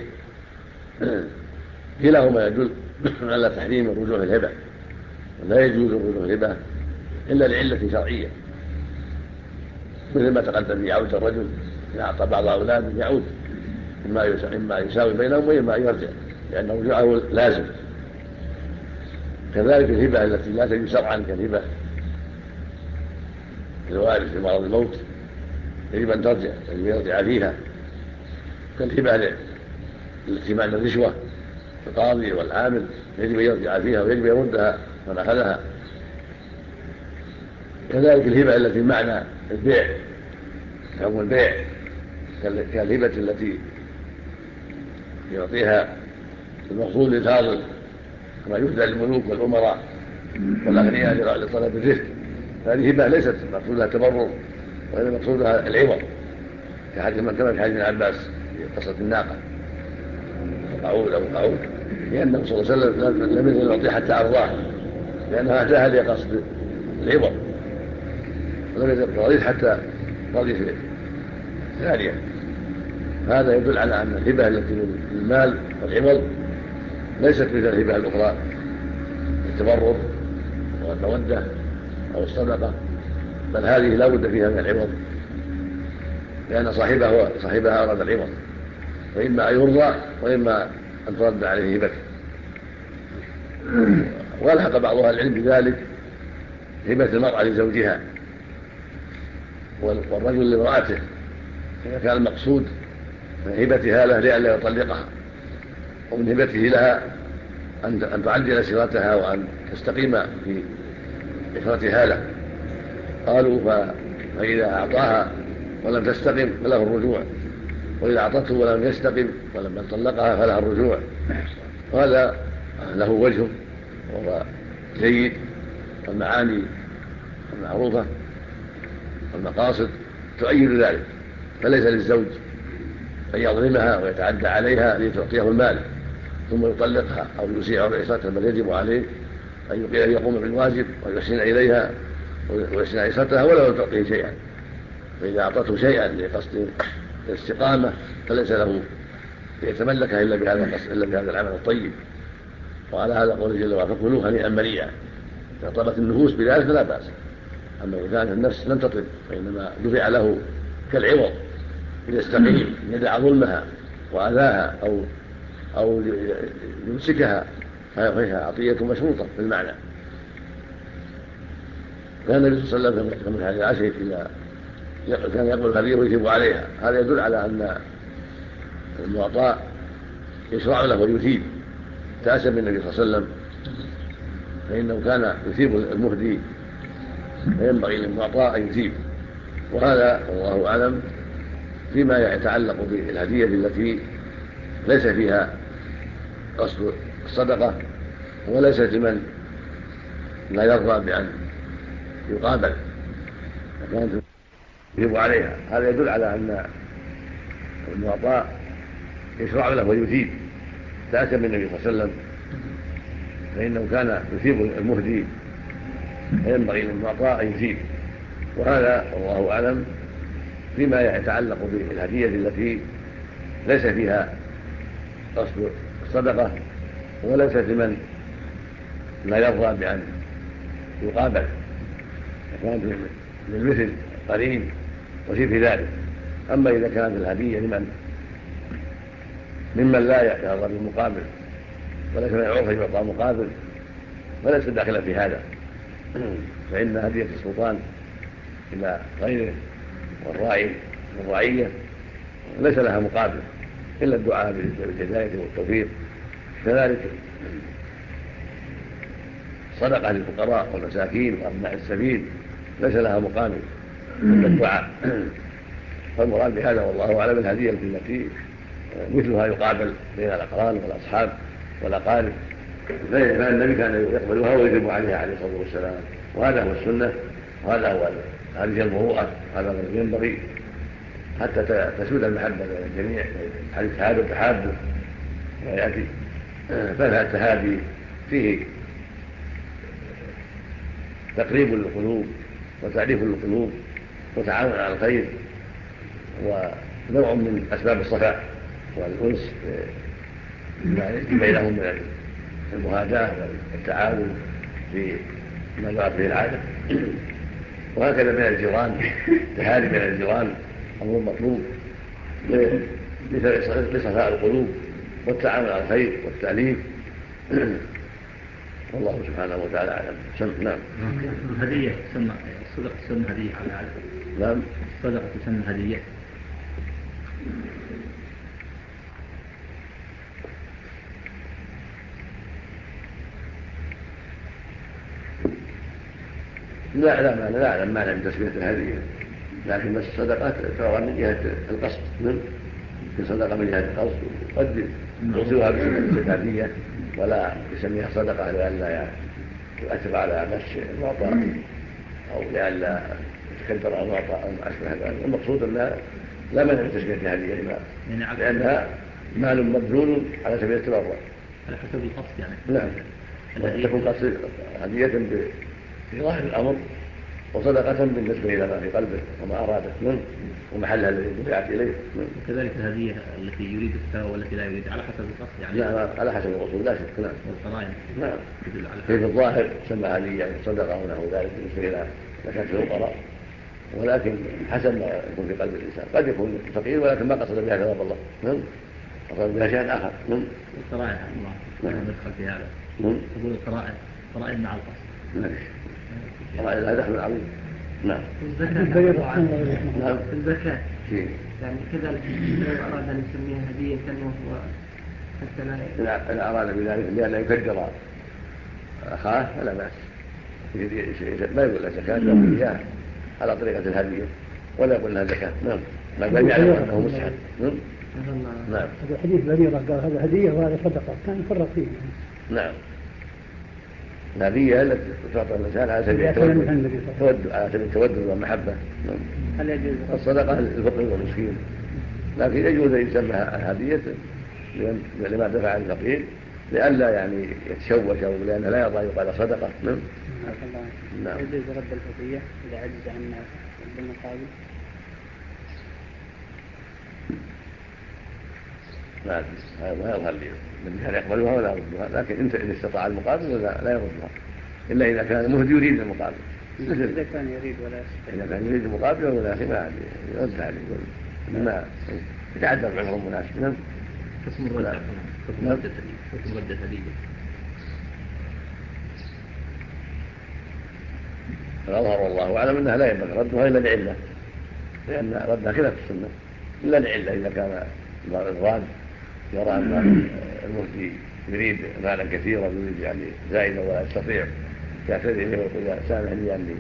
كلاهما يدل على تحريم الرجوع في الهبة، ولا يجوز الرجوع في الهبة إلا لعلة شرعية، مثل ما تقدم في عودة الرجل إذا أعطى بعض أولاده يعود، إما يساوي بينهم وإما يرجع، لأن رجوعه لازم. كذلك الهبة التي لا تجوز شرعا كالهبة الوارث في مرض الموت يجب أن ترجع، يجب أن يرجع فيها، كالهبة التي معنى الرشوة القاضي والعامل يجب أن يرجع فيها ويجب أن يردها من أخذها. كذلك الهبة التي معنى البيع حكم البيع كالهبة التي يعطيها المقصود للفاضل كما يهدى للملوك والأمراء والأغنياء لطلب الرزق، هذه هبة ليست مقصودها التبرر وإنما مقصودها العوض، كما في حديث ابن عباس في قصة الناقة قعود أو قعود، لأنه صلى الله عليه وسلم لم يزل يعطي حتى أرضاه، لأنها أتاها لقصد العوض، ولم يزل رضيت حتى رضي في ثانية. هذا يدل على أن الهبة التي للمال والعوض ليست مثل الهبة الأخرى التبرر والمودة أو الصدقة، بل هذه لا بد فيها من العوض، لأن صاحبها أراد العوض، فإما أن يرضى وإما أن ترد عليه هبته. والحق بعض أهل العلم بذلك هبة المرأة لزوجها والرجل لامرأته إذا كان المقصود من هبتها له لئلا يطلقها، ومن هبته لها أن تعدل سيرتها وأن تستقيم في إثرتها له. قالوا فإذا أعطاها ولم تستقم فله الرجوع، وإذا أعطته ولم يستقم ولم طلقها فلها الرجوع. وهذا له وجه وهو جيد، والمعاني المعروفة والمقاصد تؤيد ذلك، فليس للزوج أن يظلمها ويتعدى عليها لتعطيه المال ثم يطلقها أو يسيء عيشتها، بل يجب عليه أن يقوم بالواجب ويحسن إليها ويحسن عيشتها ولو لم تعطيه شيئا. فإذا أعطته شيئا لقصد الاستقامة فليس له يتملكها إلا بهذا العمل الطيب. وعلى هذا قوله جل وعلا فكلوا هنيئا مريئا. إذا طلبت النفوس بذلك فلا بأس، أما إذا كانت النفس لم تطلب فإنما دفع له كالعوض ليستقيم، يدع ظلمها وأذاها أو يمسكها، فهي عطية مشروطة بالمعنى. كان النبي صلى الله عليه وسلم كما في حديث عائشة إذا كان يقبل الهدية ويثيب عليها. هذا يدل على أن المعطاء يشرع له ويثيب تأسى بالنبي صلى الله عليه وسلم، فإنه كان يثيب المهدي، فينبغي للمعطاء أن يثيب. وهذا والله أعلم فيما يتعلق بالهدية التي ليس فيها قصد الصدقة وليست لمن لا يرضى بأن يقابل وكانت يثيب عليها. هذا يدل على أن المعطاء يشرع له ويثيب تأسى بالنبي صلى الله عليه وسلم، فإنه كان يثيب المهدي، فينبغي للمعطاء أن يثيب. وهذا والله أعلم فيما يتعلق بالهدية التي ليس فيها قصد الصدقة وليست لمن لا يرضى بأن يقابل وكانت للمثل قريب وشبه في ذلك. أما إذا كانت الهدية ممن لا يرضى بالمقابل وليس من العرف يعطى مقابل فليس داخلا في هذا، فإن هدية السلطان إلى غيره والراعي والرعية ليس لها مقابل إلا الدعاء بالهداية والتوفيق. كذلك صدقة للفقراء والمساكين وأبناء السبيل ليس لها مقابل إلا الدعاء. فالمراد بهذا والله أعلم الهدية التي مثلها يقابل بين الأقران والأصحاب والأقارب، فالنبي كان يقبلها ويثيب عليها عليه الصلاة والسلام. وهذا هو السنة، وهذا هو هذه المروءة، هذا الذي ينبغي حتى تسود المحبة بين الجميع، حديث هذا التحاب ويأتي. فالتهادي فيه تقريب للقلوب وتعريف للقلوب وتعاون على الخير، ونوع من أسباب الصفاء والأنس بينهم من المهاداة والتعاون في ما جرت به العادة. وهكذا بين الجيران، التهادي بين الجيران أمر مطلوب لصفاء القلوب والتعاون على الخير والتأليف. والله سبحانه وتعالى أعلم. نعم. الهدية تسمى الصدقة، تسمى هدية على هذا. نعم. الصدقة تسمى هدية. لا أعلم معنى من تسمية الهدية، لكن بس الصدقة تعرى من جهة القصد، في صدقة من جهة القصد قد يوصلها بسمة هدية ولا يسميها صدقة لئلا يؤثر على نفس المعطى أو لئلا يتكبر على المعطى أو ما أشبه ذلك. المقصود أنها لا مانع من تسمية هدية لأنها مال مبذول على سبيل التبرع على حسب القصد يعني. نعم. تكون هدية في ظاهر الأمر وصدقة بالنسبة إلى ما في قلبه وما أراده منه ومحلها الذي دفعت إليه. وكذلك الهدية التي يريد الثواب والتي لا يريد على حسب القصد يعني. نعم على حسب القصد لا شك. نعم. والقرائن نعم. في الظاهر تسمى هدية صدقة ونحو ذلك بالنسبة إلى مكان الفقراء، ولكن حسب ما يكون في قلب الإنسان قد يكون فقير ولكن ما قصد بها ثواب الله، قصد بها شيئا آخر. القرائن الله ندخل في هذا. تقول القرائن مع القصد. القرائن لها دخل عظيم. نعم. الزكاة يعني كذلك لو أراد أن يسميها هدية وهو إذا أراد بذلك لأن يكدر أخاه فلا بأس، ما يقول له زكاة، يقول إياه على طريقة الهدية ولا يقول لها زكاة. نعم، ما دام يعلم أنه مستحب. نعم. هذا حديث بريرة قال هذا هدية وهذا صدقة، كان يفرق فيه. نعم. الهدية التي تعطى الإنسان على سبيل التودد والمحبة. هل يجوز الصدقة للفقير والمسكين، لكن يجوز أن يسمى هدية لما دفع عن الفقير لئلا يعني يتشوش أو لأنه لا يرضى يقال صدقة. نعم. يجوز رد الهدية إذا عجز عن المقابل. ما يظهر لي من كان يقبلها ولا يردها، لكن إن استطاع المقابل لا يردها إلا إذا كان المهدي يريد المقابل. إذا كان يريد ولا يستطيع. إذا كان يريد المقابل ولا أخي ما يرد عليه لما يتعذر بعذر مناسب. قسم رد الهدية. الأظهر والله أعلم أنها لا ينبغي ردها إلا لعلة، لأن ردها خلاف السنة إلا لعلة. إذا كان الراد يرى أن المهدي يريد مالا كثيرا يريد يعني زائدا ولا يستطيع يعتذر إليه ويقول سامحني يعني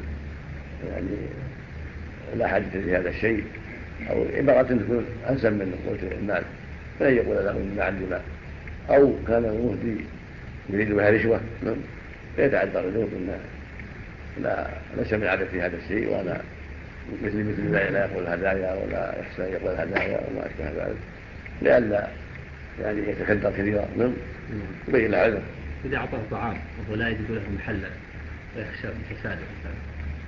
لا حاجة لهذا الشيء، أو عبارة تكون أنسب من قوة المال فلا يقول له ما عندي مال. أو كان المهدي يريد بها رشوة فيتعذر إليه ويقول لا ليس من عادتي هذا الشيء، وأنا مثل لا يقول هدايا ولا يحسن يقول هدايا وما أشبه ذلك لئلا يعني يتكدر كثيرا. يبين له عذر. إذا أعطاه طعام وهو لا يجد له محلا ويخشى فساده مثلا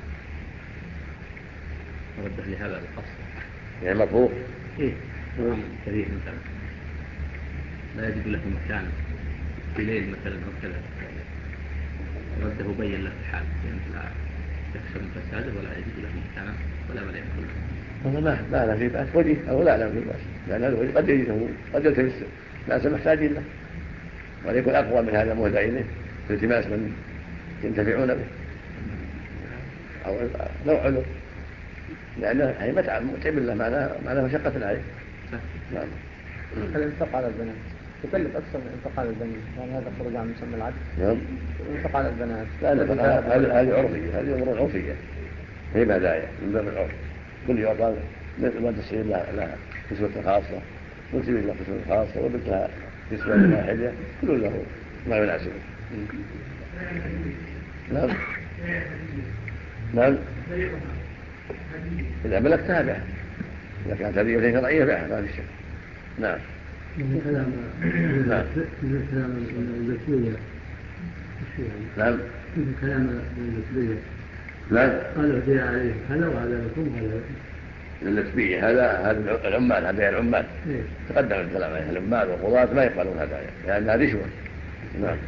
رده لهذا القصد يعني مطبوخ طعام كثير مثلا لا يجد له مكان في ليل مثلا أو كذا رده بين له الحال لأنه لا يخشى من فساده ولا يجد له مكانا ولا ولا يأكل. هذا ما لا في بأس وجه أو لا في بأس، لأن هذا الوجه قد يجده قد يلتمس ناس محتاجين له وليكن أقوى من هذا المهدى إليه في التماس من ينتفعون به أو نوع له، لأنه هي متعب له معناه مشقة عليه. نعم. الانفاق على البنات يكلف أكثر من الانفاق على البنين، يعني هذا خروج عن مسمى العدل. نعم. الانفاق على البنات لا هذه عرفية، هذه أمور عرفية هي هدايا من باب العرف. كل يعطى ولد الصغير لها كسوة خاصة والكبير له كسوة خاصة وبنتها كسوة واحدة كل له ما يناسبه. نعم. نعم. إذا ملكتها بها، إذا كانت هدية شرعية بها ما في شك. نعم. من كلام الزكية. نعم. من كلام الزكية. نعم. قالوا هدي عليه هذا وهذا لكم هذا اللتبية هذا العمال هدايا العمال تقدم الكلام عليه. العمال والقضاة ما يقبلون هدايا لأنها رشوة. نعم.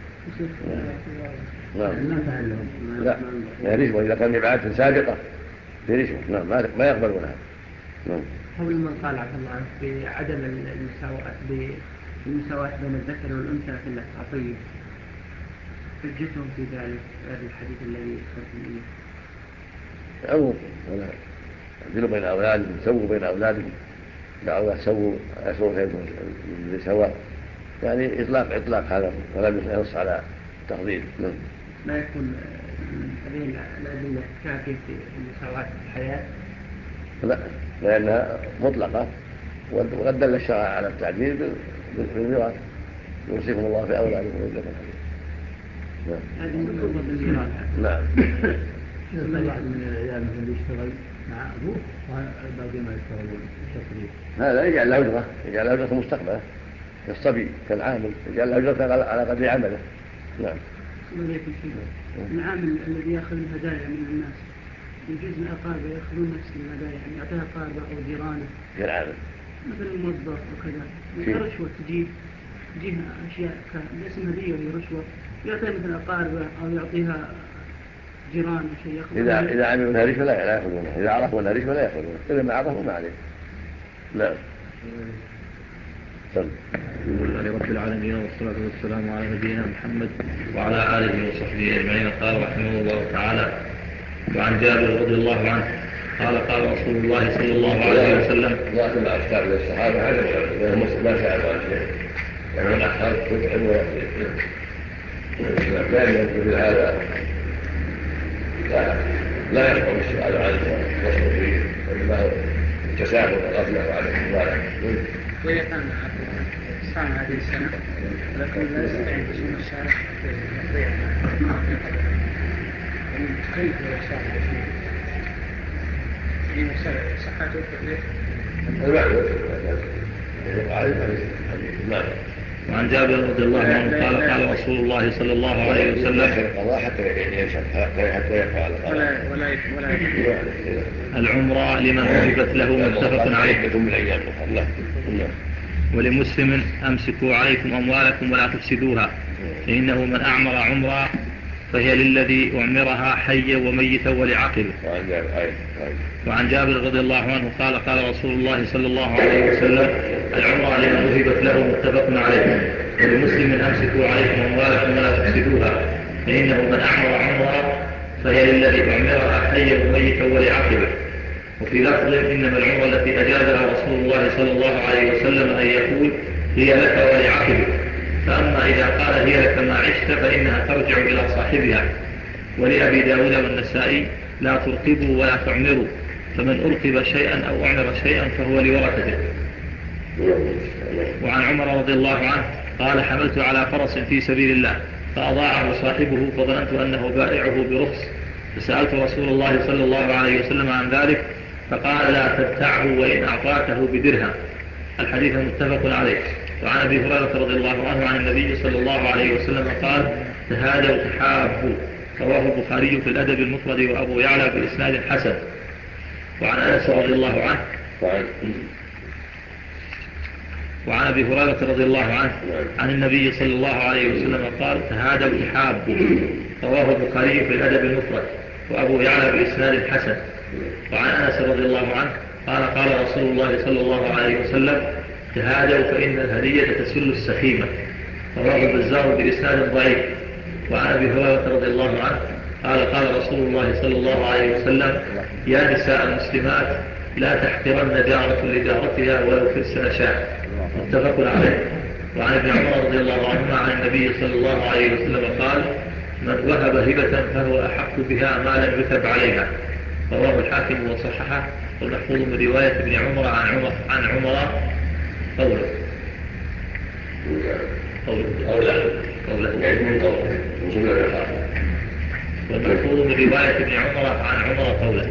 لا هي رشوة إذا كان مبيعات سابقة في رشوة. نعم ما يقبلونها. نعم. قول من قال عبد الله بعدم المساواة بين الذكر والأنثى في العطية حجتهم في ذلك الحديث الذي ذكرتم فيه. يعود اعدلوا بين أولادكم سووا بين أولادكم دعوا سووا أسروا لسواء يعني إطلاق هذا ولم ينص على تفضيل. لا يكون هذه الأدلة كافية في مساواة الحياة. لا لأنها مطلقة وقد دل الشرع على التعديل بالميراث يوصيكم الله في أولادكم للذكر. هذه مرتبطة بالميراث. نعم. الواحد من العيال مثلا يشتغل مع أبوه وباقي ما يشتغلون تقريبا هذا يجعل له أجرة مستقبله كالصبي كالعامل يجعل له أجرة على قدر عمله. نعم. العامل الذي يأخذ الهدايا من الناس يجوز الأقارب يأخذون نفس الهدايا يعني يعطيها أقاربه أو جيرانه كالعامل مثلا موظف وكذا رشوة تجيها أشياء باسم هدية وهي رشوة يعطيها مثل أقاربه أو يعطيها جيران شيء إذا عملوا لها رشوة لا يأخذونها، إذا عرفوا لها رشوة لا يأخذونها، إذا ما عرفوا ما عليه. نعم. الحمد لله رب العالمين والصلاة والسلام على نبينا محمد وعلى آله وصحبه أجمعين. قال رحمه الله تعالى: وعن جابر رضي الله عنه قال رسول الله صلى الله عليه وسلم: الله ما أفتى للصحابة هذا ما سألوا عن شيء يعني من أحسن الأفلام مثل هذا لا يقع السؤال عن الوصف فيه، وإنما هو التساهل والغفلة وعدم المبالغة. وإذا كان صام هذه السنة ولكن لا يستطيع أن يصوم الشهر في كيف يصام يعني صحته وعن جابر رضي الله عنه قال قال رسول الله صلى الله عليه وسلم حتى يفعل العمرة لمن وجبت له متفق عليه. ولمسلم أمسكوا عليكم أموالكم ولا تفسدوها فإنه من أعمر عمرة فهي للذي أعمرها حيا وميتا ولعقله. وعن جابر رضي الله عنه قال قال رسول الله صلى الله عليه وسلم العمرة لمن وهبت له متفق عليه. ولمسلم أمسكوا عليكم أموالكم ولا تفسدوها فإنه من أعمر عمرة فهي للذي أعمرها حيا وميتا ولعقله. وفي لفظ إنما العمرة التي أجازها رسول الله صلى الله عليه وسلم أن يقول هي لك ولعقلك، فأما إذا قال هي لك ما عشت فإنها ترجع إلى صاحبها. ولأبي داود والنسائي لا ترقبوا ولا تعمروا، فمن أرقب شيئا أو أعمر شيئا فهو لورثته. وعن عمر رضي الله عنه قال حملت على فرس في سبيل الله فأضاعه صاحبه فظننت أنه بائعه برخص، فسألت رسول الله صلى الله عليه وسلم عن ذلك فقال لا تبتعه وإن أعطاته بدرهم. الحديث متفق عليه. وعن أبي هريرة رضي الله عنه عن النبي صلى الله عليه وسلم قال تهادوا تحابوا، رواه البخاري في الأدب المفرد وأبو يعلى بإسناد حسن. وعن أنس رضي الله عنه وعن أبي هريرة رضي الله عنه عن النبي صلى الله عليه وسلم قال تهادوا تحابوا، رواه البخاري في الأدب المفرد وأبو يعلى بإسناد حسن. وعن أنس رضي الله عنه قال قال رسول الله صلى الله عليه وسلم تهادوا فإن الهدية تسل السخيمة، رواه البزار بإسناد ضعيف. وعن أبي هريرة رضي الله عنه قال قال رسول الله صلى الله عليه وسلم يا نساء المسلمات لا تحقرن جارة لجارتها ولو في السنشاء، متفق عليه. وعن ابن عمر رضي الله عنهما عن النبي صلى الله عليه وسلم قال من وهب هبة فهو أحق بها ما لم يثب عليها، رواه الحاكم وصححه. والمحفوظ من رواية ابن عمر عن عمر قوله والمحفوظ من رواية ابن عمر عن عمر قوله.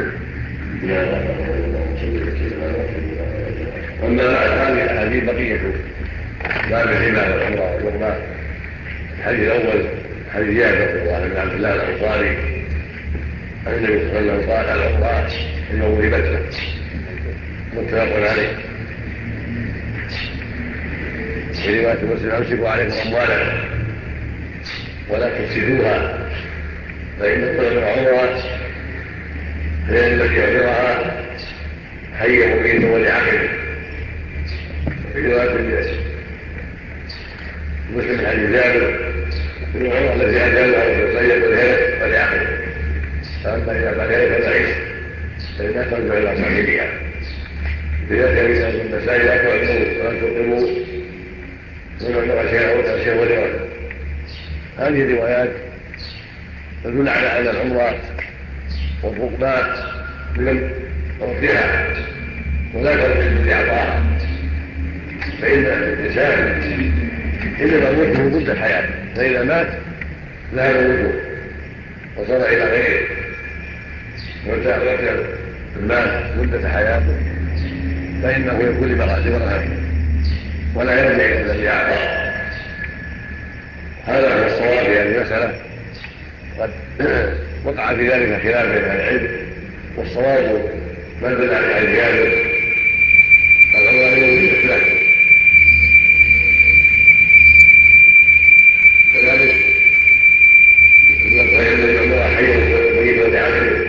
أما هذه الأحاديث بقية باب الحمى والعمرة والعمرة. الحديث الأول حديث جابر بن عبد الله الأنصاري عن النبي صلى الله عليه وسلم قال العمرة لمن وهبت له، متفق عليه. في رواية مسلم أمسكوا عليكم أموالكم ولا تفسدوها فإن طلب العمرة هي التي أعمرها حيا وميتا ولعقله. في رواية مسلم حديث جابر بن عمر الذي أجازها ويصيد الهلك ولعقله، فأما إذا قال هلك فلعيش فإنها ترجع إلى صاحبها. بذلك النسائي لا تعلموا ولا تقيموا ومن بغى شيئا وكان شيئا ولغيره. هذه الروايات تدل على أن العمرة والركبات لمن أعطيها ولا ترجع لإعطائها، فإن الإنسان إنما ملكه مدة حياته، فإذا مات ذهب ملكه وصار إلى غيره وارتاح المال مدة حياته فإنه يكون لمراتب رهبه ولا يرجع إلى الذي أعطاه. هذا هو الصواب في هذه المسألة. قد وقع في ذلك خلاف بين أهل العلم، والصواب ما دل على حديث جابر العمرة لمن وهبت له، كذلك فإن العمرة حيا وميتا ولعقله.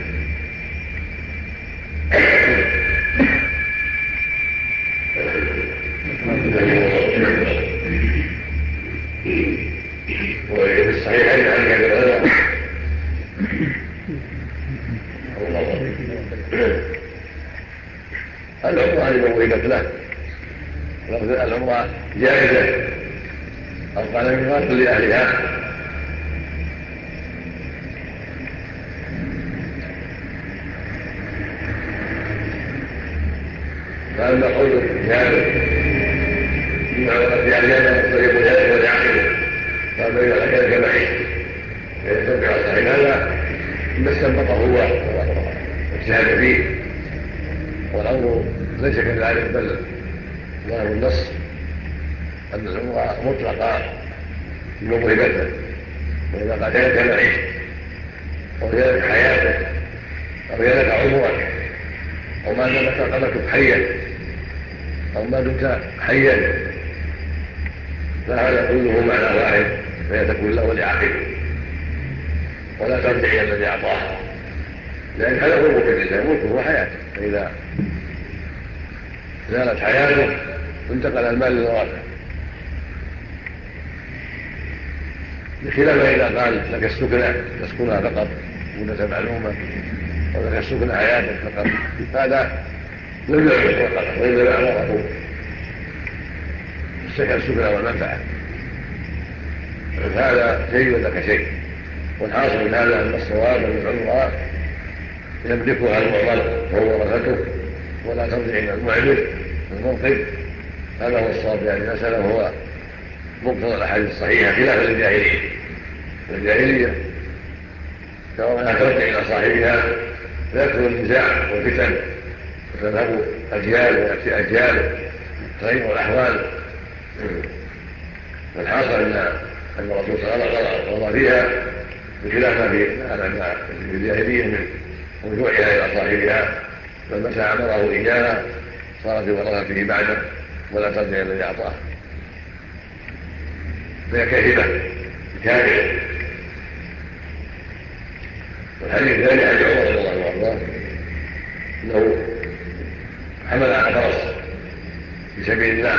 وفي الصحيحين عن ابي هريره العمرة لمن وهبت له العمرة جائزة أو قال ميقات لأهلها فأما قوله جابر من عمرة أهلها فيقول ذلك وليعقله فأما إذا كان معي فيتبع صحيح هذا ما استنبطه هو واجتهد فيه والأمر ليس كذلك بل ظاهر النص أن العمرة مطلقة بمضربته وإذا قال لك معيش أو لك حياتك أو لك عمرك أو ما دمت قامتك حيا أو ما دمت حيا فهذا كله معنى واحد فيتكون له لعقله ولا ترجع إلى الذي أعطاه لأن هذا هو ملك الإنسان ملكه وحياته فإذا زالت حياته انتقل المال للورثة بخلاف إذا قال لك السكنى تسكنها فقط مدة معلومة أو لك السكنى حياتك فقط هذا لم يعرف وقته وإنما أعمره السكنى والمنفعة هذا شيء ولك شيء والحاصل من هذا أن الصواب أن العمرة يملكها المعمر وهو ورثته ولا ترجع إلى المعمر المنقذ هذا هو الصواب يعني المسألة هو مقتضى الأحاديث الصحيحة خلافا للجاهلية سواء لا ترجع إلى صاحبها فيكثر النزاع والفتن وتذهب أجيال ويأتي أجيال تغير الأحوال والحاصل أن الرسول صلى الله عليه وسلم فيها بخلاف ما في الجاهلية من رجوعها إلى صاحبها بل متى أمره إياها صارت ورثته بعده ولا ترجع إلى الذي أعطاه فهي كاذبة كاذبة. والحديث الثاني عن عمر رضي الله عنه أنه حمل على فرس في سبيل الله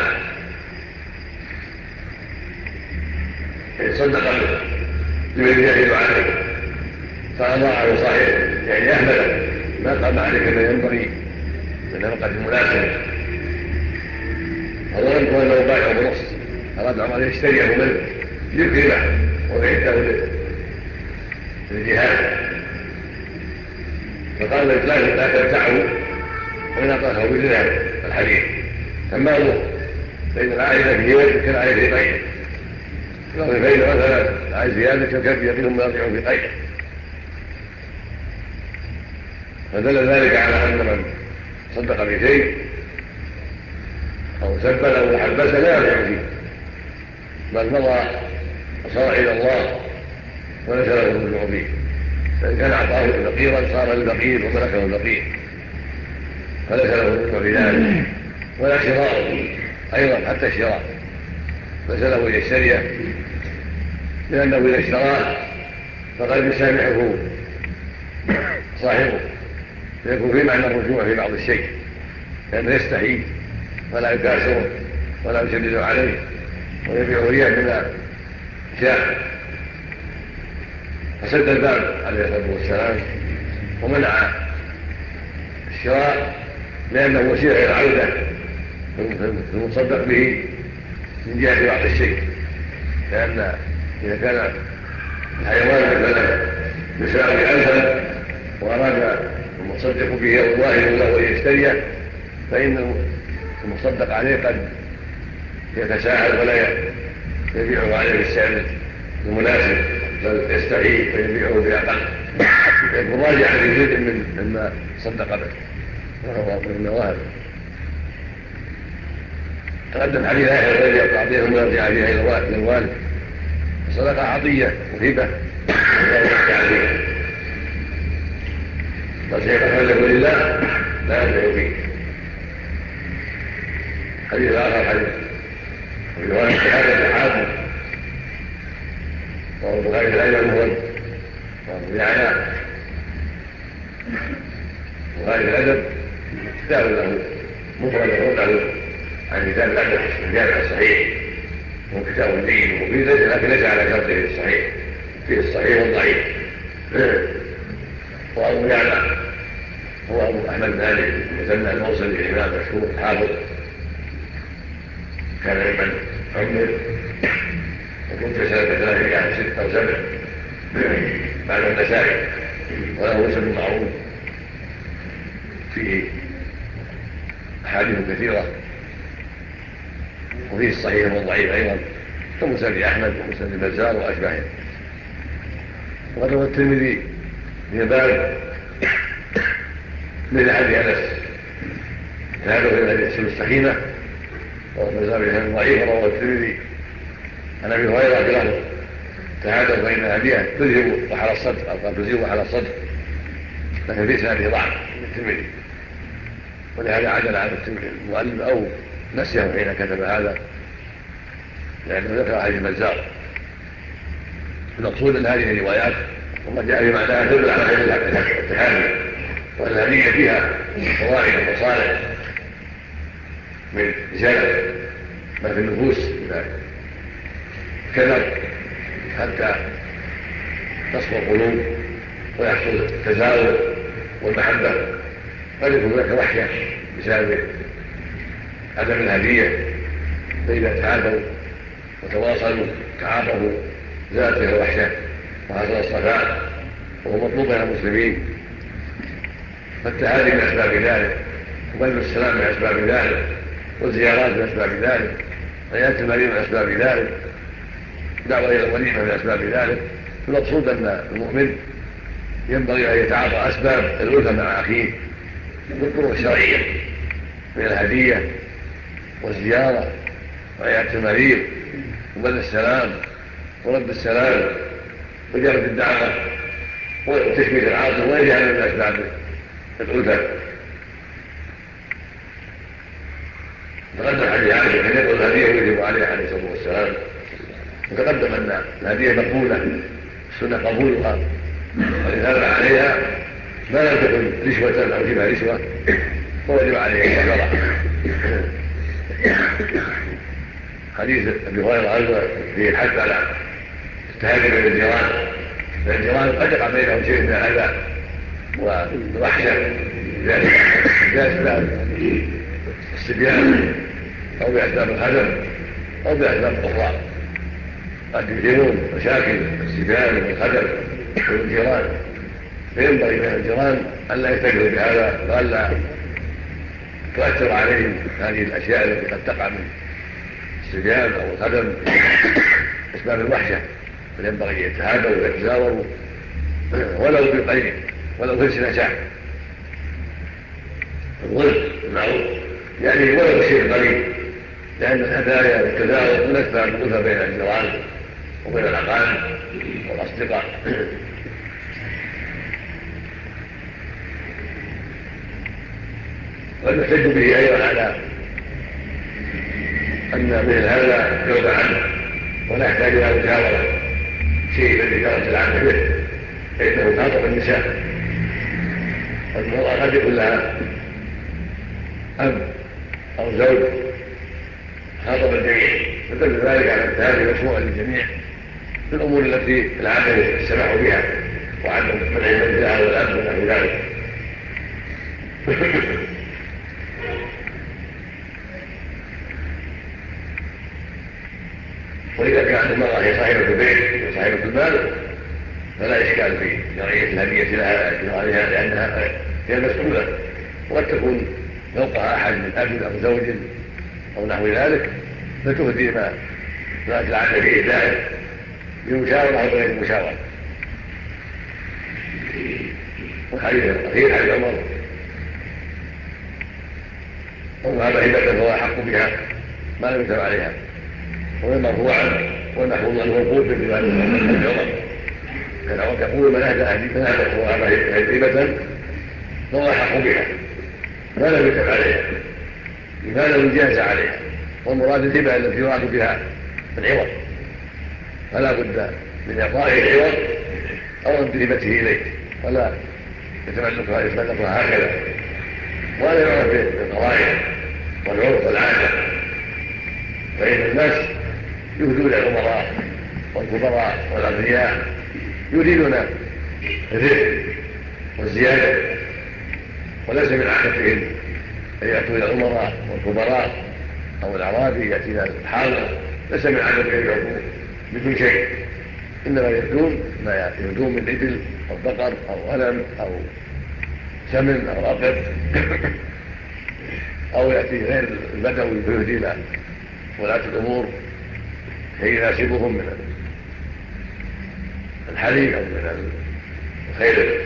صدق لمن يجاهد عليه فأضاعه صاحبه يعني أهمله ما قام عليك ما ينبغي من الوقت المناسب فظننت أنه بايع بنص أراد عمر يشتريه منه ليكرمه ويعده للجهاد فقال لا تبتعه وإن أعطاه بالذهب الحديث أما هو فإن العائلة في يد كالعائلة في غيره لو فإن مثلا عايز زيادة كالكلب يقيهم يضيع في غيره فدل ذلك على أن من صدق بشيء أو سبل أو حبس لا يرجع فيه بل مضى وصار إلى الله وليس له الرجوع فيه فإن كان أعطاه فقيرا صار للفقير وملكه الفقير فليس له الرجوع في ذلك ولا شراء أيضا حتى الشراء ليس له أن يشتريه لأنه إذا اشتراه فقد يسامحه صاحبه فيكون في معنى الرجوع في بعض الشيء لأنه يستحي ولا يكاسره ولا يشدد عليه ويبيعه إياه بما شاء فسد الباب عليه الصلاة والسلام ومنع الشراء لأنه وسيلة إلى العودة في المصدق به من جهة بعض الشيء لأن إذا كان الحيوان مثلا يساوي 1000 وأراد المصدق به أو الواهب له أن يشتريه فإن المصدق عليه قد يتساهل ولا يبيعه عليه بالسعر المناسب بل يستحي فيبيعه بأقل فيكون راجعا في جزء مما صدق به وهو من النواهب. تقدم حديث آخر الذي يقع بهم ويرجع فيها إلى الوالد الصدقة عطية وهبة لا يرجع فيها بل شيء أخرجه لله لا يرجع فيه. حديث آخر حديث وفي رواية هذا الحاكم وهو البخاري الأيمن هو يعني البخاري الأدب كتاب له مفرد له عن كتاب الأدب الجامع الصحيح هو كتاب جيد ومفيد لكن ليس على شرطه الصحيح فيه الصحيح والضعيف. وأبو يعلى هو أبو أحمد مالك المثنى الموصلي الإمام مشهور حافظ كان ممن عمر وكنت سنة 306 أو 7 بعد النسائي، وله وسم معروف فيه أحاديث كثيرة وفيه الصحيح والضعيف أيضا كمسند أحمد ومسند البزار وأشباهه. وقد روى الترمذي في باب من حديث أنس هذا في الحديث السخينة والبزار في ضعيف. وروى الترمذي عن أبي هريرة بلفظ تعادوا فإن هديه تذهب وحل الصدر أو قد تزيد وحل الصدر، لكن في سنده ضعف من الترمذي، ولهذا عدل عن المؤلف أو نسيه حين كتب هذا لأنه ذكر حديث البزار. المقصود أن هذه الروايات وما جاء في معناها تدل على خير التهاني، وأن الهدية فيها فوائد ومصالح من إزالة ما في النفوس كذب حتى تصفو القلوب ويحصل التزاوج والمحبة. قد يكون هناك وحشة بسبب عدم الهدية، فإذا تعافوا وتواصلوا تعاطفوا زالت فيها الوحشة وحصل الصفاء، وهو مطلوب من المسلمين. فالتهادي من أسباب ذلك، وبذل السلام من أسباب ذلك، والزيارات من أسباب ذلك، وعيادة المريض من أسباب ذلك، دعوة إلى الوليمة من أسباب ذلك. المقصود أن المؤمن ينبغي أن يتعاطى أسباب الألفة مع أخيه بالطرق الشرعية من الهدية والزيارة وعيادة المريض وبذل السلام ورد السلام وإجابة الدعوة وتشميت العاطفة وغيرها من أسباب الألفة. تقدم حديث عائشة كان يقول الهدية ويجب عليه عليه الصلاة والسلام، وتقدم أن الهدية مقبولة السنة قبولها، ولهذا عليها ما لم تكن رشوة أو شبه رشوة فوجب عليه الكفارة. حديث أبي هريرة عنه فيه الحث على التهادي بين الجيران، فإن الجيران قد يقع بينهم شيء من الأذى والوحشة بأسباب الصبيان أو بأسباب الهدم أو بأسباب أخرى، قد يثيرون مشاكل الصبيان والهدم والجيران، فينبغي بين الجيران ألا يستجروا بهذا وألا تؤثر عليهم هذه الأشياء التي قد تقع من الصبيان أو الهدم أسباب الوحشة، فينبغي يتهادوا ويتزاوروا ولو بقليل ولو في سنة الظلم المعروف يعني ولو الشيء القليل، لأن الهدايا والتزاور من أسباب الألفة بين الجيران وبين الأقارب والأصدقاء. ويحتج به أيضا على أن مثل هذا يرضى عنه ولا يحتاج إلى مجاورة شيء الذي جرت العادة به، فإنه خاطب النساء. المرأة قد يكون لها أب أو زوج خاطب الجميع، فدل ذلك على التهادي مشروع للجميع في الأمور التي العادة السماح بها وعدم منع المنزلة والأب ونحو ذلك. وإذا كانت المرأة هي صاحبة البيت وصاحبة المال فلا إشكال في شرعية الهدية لها لأنها هي المسؤولة، وقد تكون فوقها أحد من أب أو زوج أو نحو ذلك فتهدي ما العادة في إهدائه بمشاورة أو غير مشاورة. والحديث الأخير حديث عمر وهب هبة فهو أحق بها ما لم يكتب عليها، ومرفوعا والمحفوظ عنه موقوف في رواية عمر كان عمر يقول من أهدى وهب هبة فهو أحق بها ما لم يكتب عليها ما لم يجاز عليها، والمراد الهبة التي يراد بها العوض، فلا بد من إعطائه العوض أو رد هبته إليه، ولا يتملكها هكذا، ولا يعرف بالقضايا والعرف والعادة، فإن الناس يهدون الأمراء والكبراء والأغنياء يريدون الرفق والزيادة، وليس من عادتهم أن يأتوا إلى الأمراء والكبراء أو الأعرابي يأتي إلى الحاضر ليس من عدم يدعو بدون شيء، إنما يهدون ما يهدون من إبل أو بقر أو غنم أو سمن أو رقب أو يأتي غير البدوي فيهدي إلى ولاة الأمور كي يناسبهم من الحليب أو من الخير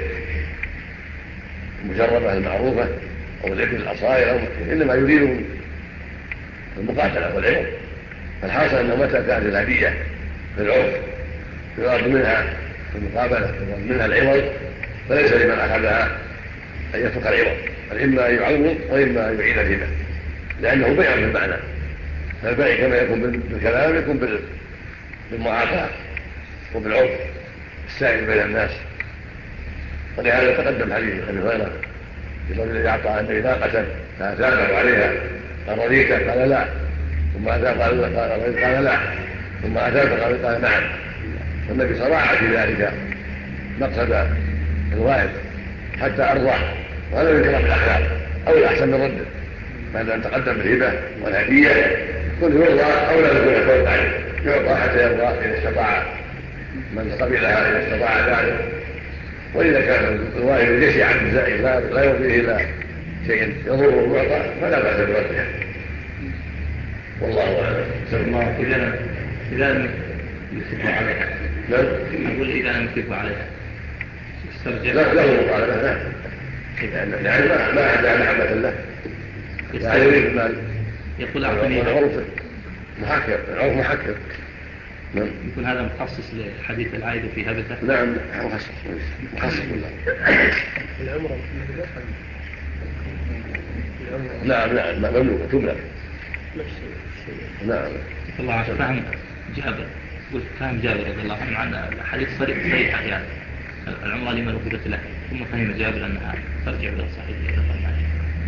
المجربة المعروفة أو الإبل الأصائل، إنما يريد المقاتلة والعوض. فالحاصل أنه متى كانت الهدية في العرف يراد منها في المقابلة يراد منها العوض، فليس لمن أخذها أن يترك العوض، بل إما أن يعوض وإما أن يعيد الهبة، لأنه بيع بالمعنى. فالبيع كما يكون بالكلام يكون بالمعافاة وبالعرف السائل بين الناس. ولهذا تقدم حديث أبي هريرة الذي أعطى النبي ناقة فأثابه عليها قال رضيت؟ قال لا. ثم أثاب قال لا. ثم أثاب قال نعم. فالنبي صراع في ذلك مقصد الوائد حتى أرضاه، وهذا من كرم الأخلاق أو الأحسن من رده بعد أن تقدم الهبة والهدية كل يرضى أو لا يكون يفوت عليه، يعطى حتى يرضى إذا استطاع من قبلها إذا استطاع ذلك. وإذا كان الوائد جشعا زائد لا يرضيه إلى شيء يضره المعطى فلا بأس برده، والله أعلم. إذا لم يكتب عليها أقول إذا لم يكتب عليها استرجع له مطالبة يعني ما أدى محبة له يعني يريد المال يقول أعطني عرفه محكر العرف محكر. يكون هذا مخصص لحديث العائد في هبته. نعم مخصص بالله. العمرة نعم مملوكة تملك. نعم الله عز فهم جابر قلت فهم جابر رضي الله عنه عن الحديث صريحة يعني العمرة لمن وجدت له، ثم فهم جابر أنها ترجع إلى صاحبها إذا قال معه.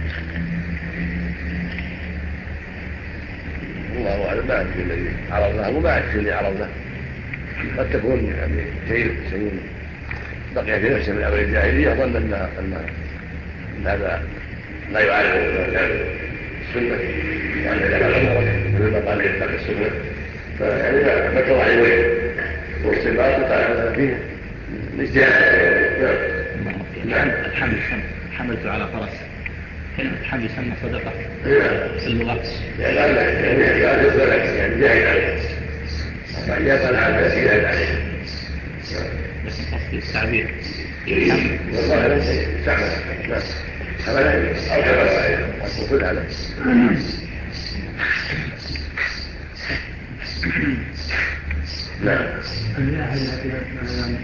الله أعلم ما أدري الذي عرضناه وما أدري الذي عرضناه، قد تكون يعني شيء بقي في نفسه من أمر الجاهلية ظن أن هذا لا يعارض السنة وأن إذا قال عمرك مثل ما قال يتبع السنة فيعني ما تضع إليه والصفات قال فيه الاجتهاد. نعم حملت على فرس كلمة الحمل يسمى صدقة في اللغة يعني لا تزدلك يعني جاهد عليه يقال على تسهيل عليه بس قصدي التعبير والله تعمل حمل أو حمل عليه وكل هذا. نعم المياه التي مثلا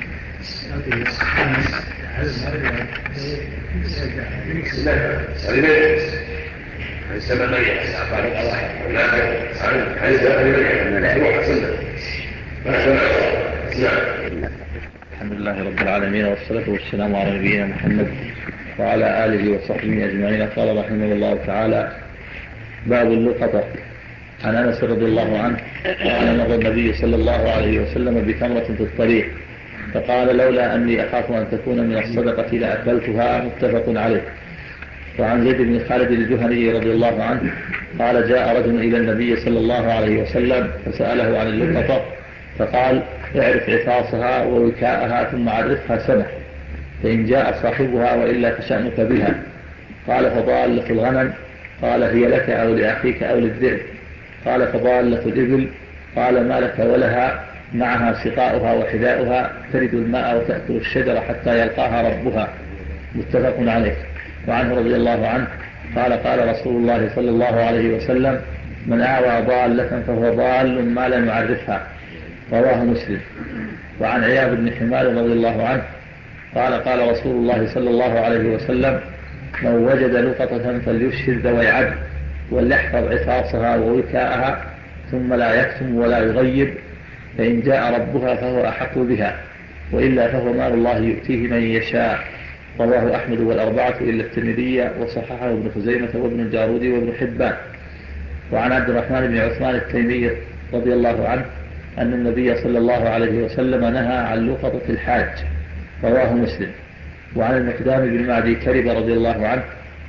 السبب مريح أعطاه الله عن السبب مريح مشروع سنة ما سمع. الحمد لله رب العالمين والصلاة والسلام على نبينا محمد وعلى آله وصحبه أجمعين. قال رحمه الله تعالى: باب اللقطة. عن أنس رضي الله عنه قال: مر النبي صلى الله عليه وسلم بتمرة في الطريق فقال: لولا أني أخاف أن تكون من الصدقة لأكلتها. متفق عليه. وعن زيد بن خالد الجهني رضي الله عنه قال: جاء رجل إلى النبي صلى الله عليه وسلم فسأله عن اللقطة فقال: اعرف عفاصها ووكاءها ثم عرفها سنة، فإن جاء صاحبها وإلا فشأنك بها. قال: فضالة الغنم؟ قال: هي لك أو لأخيك أو للذئب. قال: فضالة الإبل؟ قال: ما لك ولها؟ معها سقاؤها وحذاؤها، ترد الماء وتأكل الشجر حتى يلقاها ربها. متفق عليه. وعنه رضي الله عنه قال: قال رسول الله صلى الله عليه وسلم: من أعوى ضالة فهو ضال ما لم يعرفها. رواه مسلم. وعن عياض بن حمار رضي الله عنه قال: قال رسول الله صلى الله عليه وسلم: من وجد لقطة فليشهد ذوي عدل وليحفظ عفاصها ووكاءها ثم لا يكتم ولا يغيب، فإن جاء ربها فهو أحق بها، وإلا فهو مال الله يؤتيه من يشاء. رواه أحمد والأربعة إلا الترمذي وصححه ابن خزيمة وابن الجارودي وابن حبان. وعن عبد الرحمن بن عثمان التيمي رضي الله عنه أن النبي صلى الله عليه وسلم نهى عن لقطة الحاج. رواه مسلم. وعن المقدام بن معدي كرب رضي الله عنه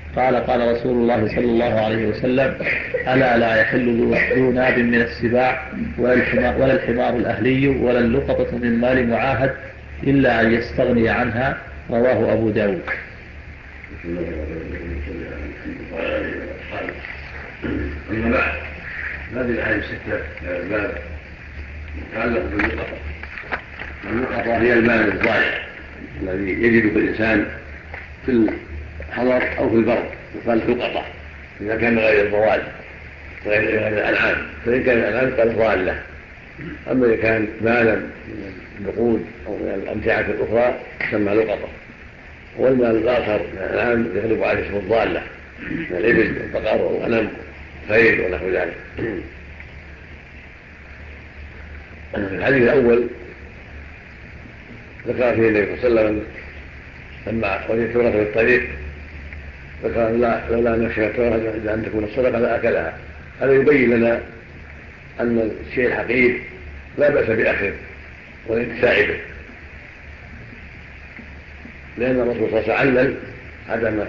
قال قال رسول الله صلى الله عليه وسلم: ألا لا يحل ذو ناب من السباع ولا الحمار الأهلي ولا اللقطة من مال معاهد إلا أن يستغني عنها. رواه أبو داود. أما بعد، هذه الآية الستة باب متعلق باللقطة. اللقطة هي المال الضائع الذي يجد الإنسان في الحضر أو في البر، يقال لقطة إذا كان غير الضوال غير الأنعام، فإن كان الأنعام قال ضالة. أما إذا كان مالا من النقود أو من الأمتعة الأخرى تسمى لقطة. والمال الآخر من الأنعام يغلب عليه اسم الضالة من الإبل والبقر والغنم والخيل ونحو ذلك. في الحديث الأول ذكر فيه النبي صلى الله عليه وسلم لما وجدت ورقة في الطريق ذكر لولا أن أخشى إذا أن تكون الصدقة لأكلها. هذا يبين لنا أن الشيء الحقير لا بأس بأخذه والانتفاع به، لأن الرسول صلى الله عليه وسلم علل عدم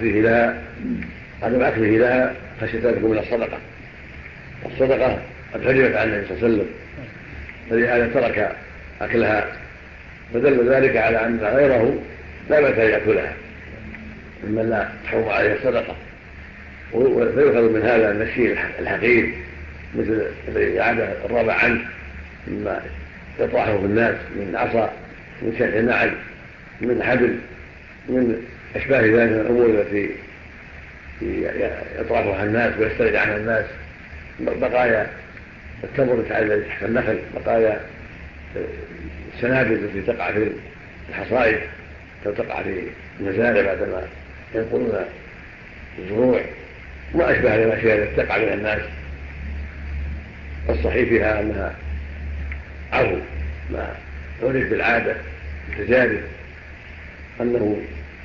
أكله لها خشية أن تكون من الصدقة. الصدقة قد حرمت عن النبي صلى الله عليه وسلم، فلهذا ترك أكلها، فدل ذلك على أن غيره لا بأس أن يأكلها ممن لا تحرم عليه الصدقة. فيؤخذ من هذا أن الشيء الحقير مثل الذي عاد الرابع عنه مما يطرحه في الناس من عصا، من شرح نعل، من حبل، من أشباه ذلك من الأمور التي يطرحها الناس ويسترد عنها الناس، بقايا التمر التي تحت النخل، بقايا السنابل التي تقع في الحصائد أو تقع في المزارع بعدما ينقلون الزروع، ما أشبه الأشياء التي تقع من الناس. الصحيح فيها أنها عفو ما عرف بالعادة التجارب أنه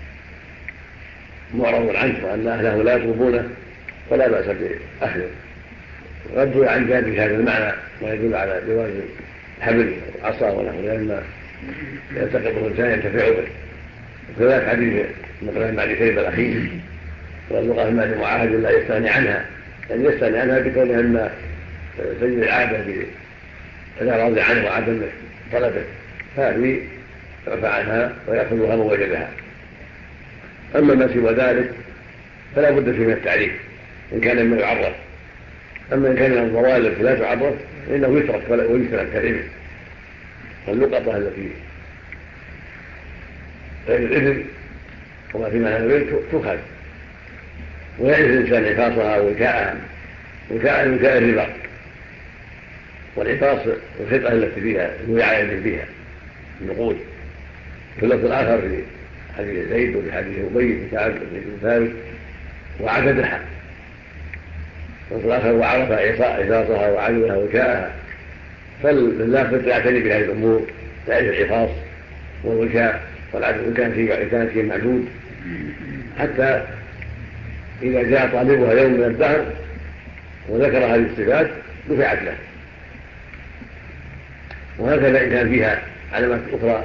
معرض عنه وأن أهله لا يطلبونه فلا بأس بأخذه. قد روي عن جابر هذا المعنى ما يدل على جواز الحبل والعصا ونحو ذلك يلتقطه الإنسان ينتفع به. وكذلك حديث مثلا مع كلب الأخير واللقطة المال المعاهد لا يستغني عنها، يعني يستغني عنها بكونها أن تجد العادة بالإعراض عنه وعدم طلبه، فهذه يعفى عنها ويأخذها من وجدها. أما ما سوى ذلك فلا بد فيه من التعريف إن كان مما يعرف. أما إن كان من الضوال التي لا تعرف فإنه يترك ويسلم كالإبل. فاللقطة التي غير الإبل وما في معنى الإبل تؤخذ ويعرف الإنسان عفاصها ووكاءها. وكاء الربا والعفاص الخطأ التي فيها الوعاء التي فيها النقود. في اللفظ الآخر في حديث زيد وفي حديث أبي بن كعب بن ثابت وعددها. واللفظ الآخر وعرف عفاصها وعددها وكاءها. فالنافذ يعتني بهذه الأمور، يعرف العفاص والوكاء والعدد إن كان فيه معدود، حتى إذا جاء طالبها يوم من الدهر وذكر هذه الصفات دفعت له. وهكذا إن كان فيها علامات أخرى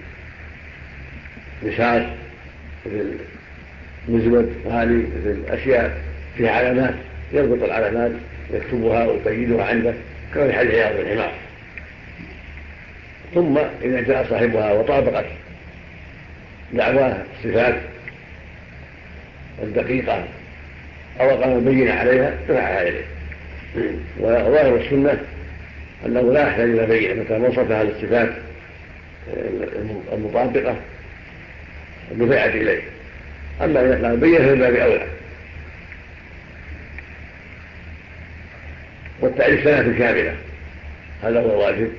مثل النشاط مثل المزود وهذه مثل الأشياء فيها علامات يربط العلامات يكتبها ويقيدها عنده كما في حديث عياض بن حمار. ثم إذا جاء صاحبها وطابقت دعواه الصفات الدقيقة أو قام بين عليها دفعها إليه. وظاهر السنة أنه لا يحتاج إلى بيع متى وصفها للصفات المطابقة دفعت إليه. أما إذا قام بين فمن باب أولى. والتعريف سنة كاملة هذا هو الواجب.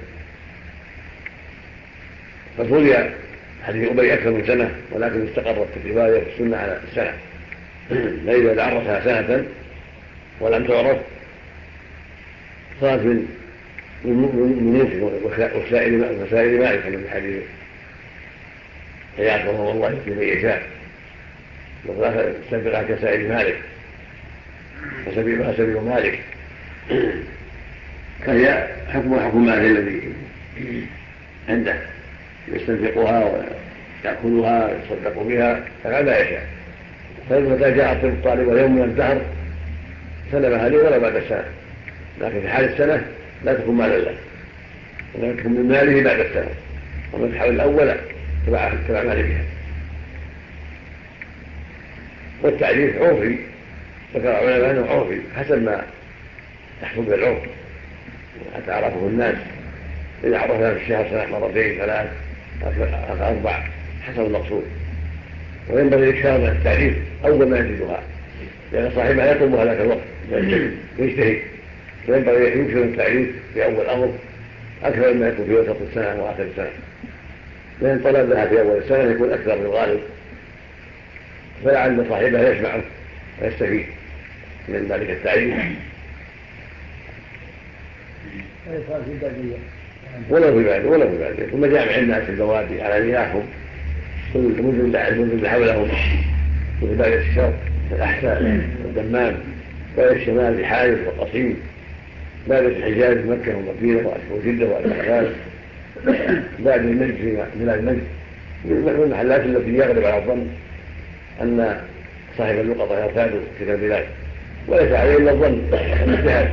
فروي حديث أبي أكثر من سنة ولكن استقرت الرواية في السنة على السنة. فإذا عرفها سنة ولم تعرف صارت من وسائل مالك من حديث عياض رحمه الله في من يشاء سبقها كسائل مالك وسبيلها سبيل مالك، فهي حكم ماله الذي عنده يستنفقها ويأكلها ويصدق بها فلا يشاء. فمتى جاء الطالب يوم من الدهر سلمها لي ولا بعد السنة، لكن في حال السنة لا تكون مالا له، ولا تكون من ماله بعد السنة، ومن الحول الأول تبع مالكها. والتعريف عرفي، ذكر العلماء أنه عرفي حسب ما يحكم بالعرف حتى عرفه الناس، إذا عرفها في الشهر سنة مرتين 3 4 حسب المقصود. وينبغي الإكثار من التعريف أول ما يجدها، لأن صاحبها يطلبها ذاك الوقت ويجتهد، وينبغي يكثر التعريف في أول أمر أكثر مما يكون في وسط السنة وآخر السنة، لأن طلب لها في أول السنة يكون أكثر من الغالب، فلعل صاحبها يسمعه ويستفيد من ذلك التعريف. ولو في بعد ثم جامع الناس في البوادي على مياههم المدن حولهم مثل بادية الشرق الأحساء والدمام، بادية الشمال بحائل وقصيم، بادية الحجاز مكة ومدينة وجدة والأحساء، بادية النجد في بلاد النجد، من المحلات التي يغلب على الظن أن صاحب اللقطة يرتاد تلك البلاد، وليس عليه إلا الظن والاجتهاد.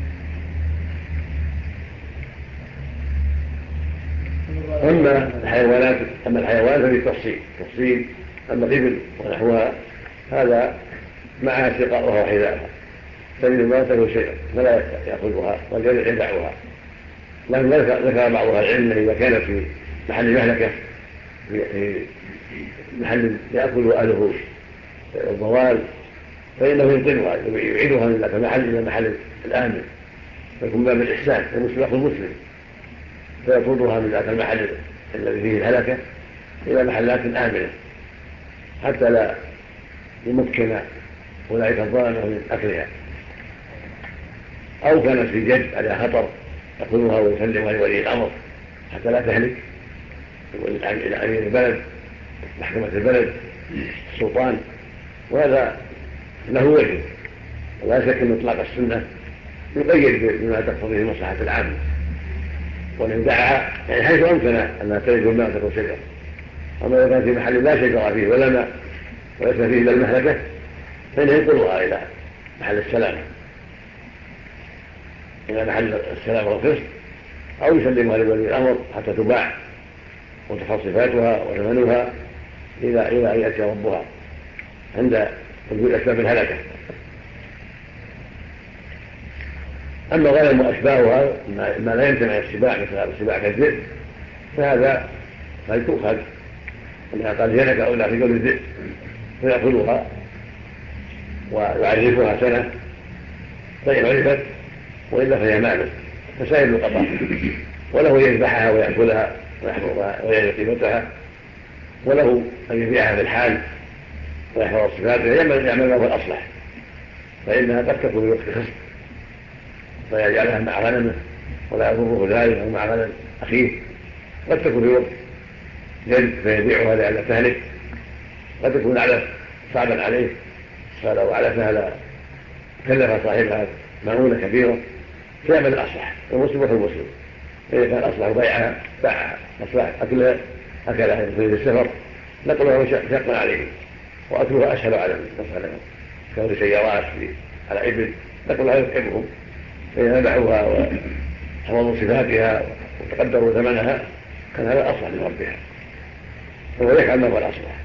أما الحيوانات ففي تفصيل. أما الإبل ونحوها هذا معها سقاؤها وحذاءها، تجد ما تأكل شيئا فلا يأخذها بل يدعها. لكن ذكر بعضها العلم إذا كانت في محل مهلكة، في محل يأكل أهله الضوال، فإنه ينقلها يعيدها من ذاك المحل إلى المحل الآمن، فيكون باب الإحسان المسلم أخو المسلم، فيطردها من ذاك المحل الذي فيه الهلكة إلى محلات آمنة حتى لا يمكن أولئك الظالمة من أكلها. أو كانت في جد على خطر يأخذها ويسلمها لولي الأمر حتى لا تهلك، إلى أمير البلد، محكمة البلد، السلطان، وهذا له وجه. ولا شك أن إطلاق السنة يقيد بما تقتضيه المصلحة العامة، وأن يدعها يعني حيث أمكن أنها تلد الماء تكون شجرة. أما إذا كان في محل لا شجرة فيه ولا ماء وليس فيه إلا المهلكة فإنه ينقلها إلى محل السلامة، إلى محل السلامة والقسط، أو يسلمها لولي الأمر حتى تباع وتحصل صفاتها وثمنها إلى أن يأتي ربها عند وجود أسباب الهلكة. أما غنم وأشباهها ما لا يمتنع السباع مثل السباع كالذئب فهذا قد تؤخذ، أنها قد هلك أو لا في قول الذئب فيأخذها ويعرفها سنة فإن عرفت وإلا فهي مالك فسائل القطع، وله يذبحها ويأكلها ويعرف قيمتها، وله أن يبيعها في الحال ويحفظ صفاتها، يعمل ما هو الأصلح، فإنها قد تكون في وقت خصب فيجعلها مع غنمه ولا يضره ذلك أو مع غنم أخيه، قد تكون في وقت جلد فيبيعها لئلا تهلك، قد تكون علف صعبا عليه فلو علفها لا كلف صاحبها مؤونة كبيرة، فيعمل الأصلح المسلم وفي المسلم. إذا كان الأصلح بيعها باعها، أصلح أكلها في السفر نقلها شقا عليه، وأكلها أسهل على المسألة كون سيارات على إبل نقلها يتعبهم، فإذا باعوها وحفظوا صفاتها وتقدروا ثمنها كان هذا أصلح لربها، فهو يفعل ما هو الأصلح.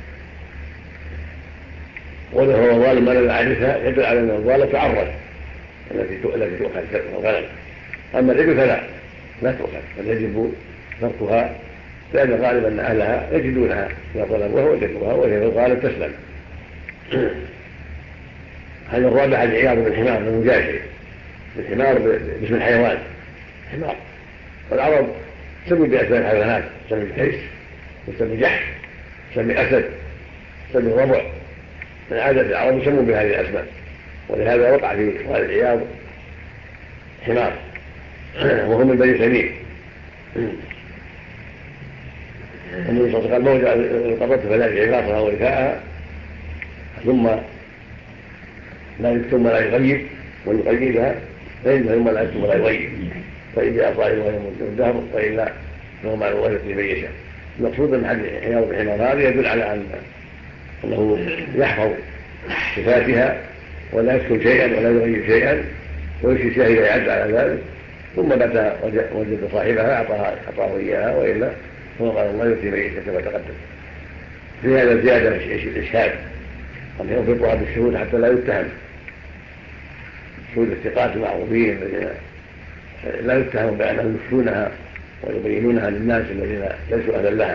وله الظالم ما لم يعرفها يدل على أن الظالم تعرض التي تؤخذ الغنم. أما الإبل لا تؤخذ، بل يجب تركها، لأن غالبا أن أهلها يجدونها إذا ظلموها وجدوها وهي في الغالب تسلم. هذا الرابع العياذ بالحمار المجاشر، الحمار باسم الحيوان حمار، والعرب سموا بأسماء الحيوانات، سمي الكيس وسمي جحش سمي أسد سمي ربع، من عادة العرب يسمون بهذه الأسماء، ولهذا وقع في قال العياض حمار وهم من بني تميم. النبي صلى الله عليه وسلم موجع القبض فلا عباطها ورفاءها ثم لا يغيب ويقيدها، ثم لا يكتب ولا يغيب، فإن جاء صاحبها يوم الدهر وإلا فهو مع الوالد لمن المقصود أن حياض الحمار هذا يدل على أنه يحفظ صفاتها ولا يكتب شيئا ولا يغير شيئا ويمشي شاهدا يعد على ذلك، ثم متى وجد صاحبها أعطاه إياها، وإلا هو قال الله يؤتي من يشاء كما تقدم. في هذا زيادة الإشهاد أن يربطها بالشهود حتى لا يتهم، شهود الثقات المعروفين الذين لا يتهم بأنهم يفتونها ويبينونها للناس الذين ليسوا أهلا لها.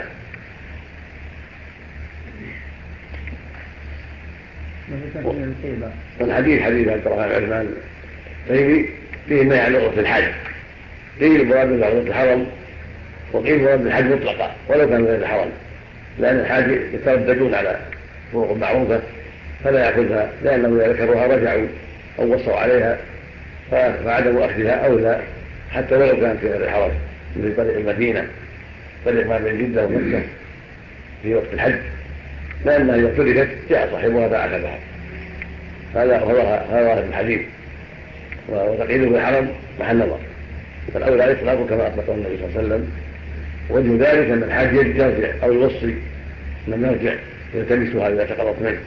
والحديث حديث عبد الرحمن بن عثمان التيمي فيه ما يعلق في الحج، قيل مراد بالعروض الحرم وقيل مراد بالحج مطلقا ولو كان غير الحرم، لأن الحاج يترددون على فروق معروفة فلا يأخذها، لأنهم إذا ذكروها رجعوا أو وصوا عليها، فعدم أخذها أولى حتى ولو كانت في غير الحرم، مثل طريق المدينة، طريق ما بين جدة ومكة في وقت الحج، لأنها إذا تركت جاء صاحبها فأخذها. هذا هو الحديث، وتقييده بالحرم محل نظر، فالأولى إطلاقه كما أطلقه النبي صلى الله عليه وسلم. وجه ذلك أن الحاج يرجع أو يوصي من يرجع يلتمسها إذا تقرب منه.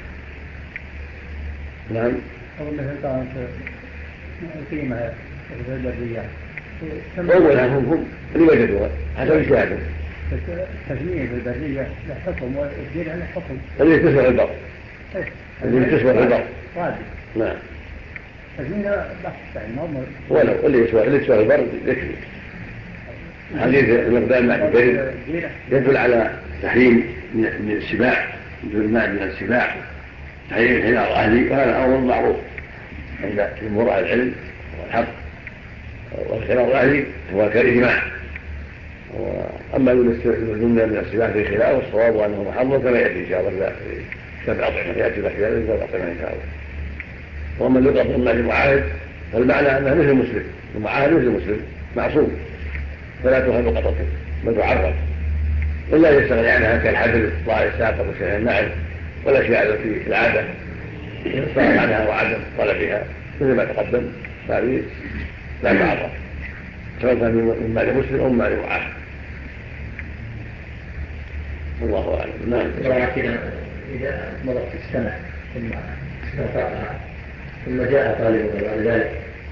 نعم. أولا كانت قيمة البرية أولا هم اللي وجدوها حسب اجتهادهم. التجميع في البرية له حكم والدين له حكم. اللي تسوى البر. اللي تسوى البر. واجب. نعم. تجميع بحث عن نظر. ولو اللي تسوى البر يكفي. حديث المقدام مع البريد يدل على تحريم من السباع، الماء من السباع، تحريم حمار أهلي، وهذا أمر معروف عند جمهور العلم والحق. والحمار الأهلي هو كالإجماع. وأما من السباع في خلاف الصواب أنه محرم كما يأتي إن شاء الله في كتاب الأطعمة، يأتي الأحيان في كتاب الأطعمة إن شاء الله. وأما اللي يقصد مع المعاهد فالمعنى أنه مثل المسلم، المعاهد مثل المسلم معصوم، فلا تهب قطته بل تعرض، إلا يستغني عنها كالحبل ضاع الساقط وشيء النعل والأشياء التي في العادة يستغنى عنها وعدم طلبها مثل ما تقدم، هذه لا تعرض سواء كان من مال مسلم أو من مال معاهد. الله أعلم. نعم. إذا مضت السنة ثم استطاعها ثم جاء طالب غير ذلك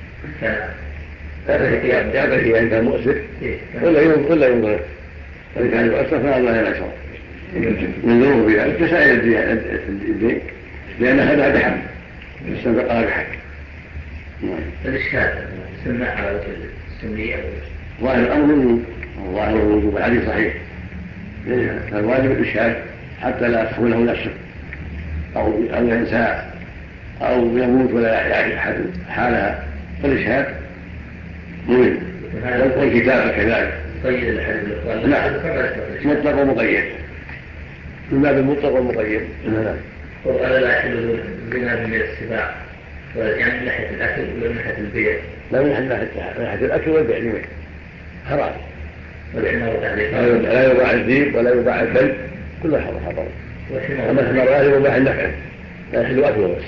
يعبر فيها إن كان مؤسف ولا ينظر، إن كان يؤسف فالله لا يشعر ينظره فيها كسائر الدين، لأن هذا بحق استنفقها بحق. الإشكال سمع على وجه السنية ظاهر الأمر ظاهر الوجوب الحديث صحيح، فالواجب الإشهاد حتى لا تكونه نفسه أو ينسى أو يموت ولا يعرف أحد حالها، فالإشهاد مهم. والكتابة كذلك. طيب الحديث نعم مطلق ومقيد من باب المطلق والمقيد. وقال لا يحل الزنا من السباع، يعني من ناحية الأكل ولا من ناحية البيع؟ لا، من ناحية الأكل والبيع جميع حرام. لا يباع الذيب ولا يباع الكلب، كله حرام. أما الحمار لا يباع النفع، لا يحل أكله بس.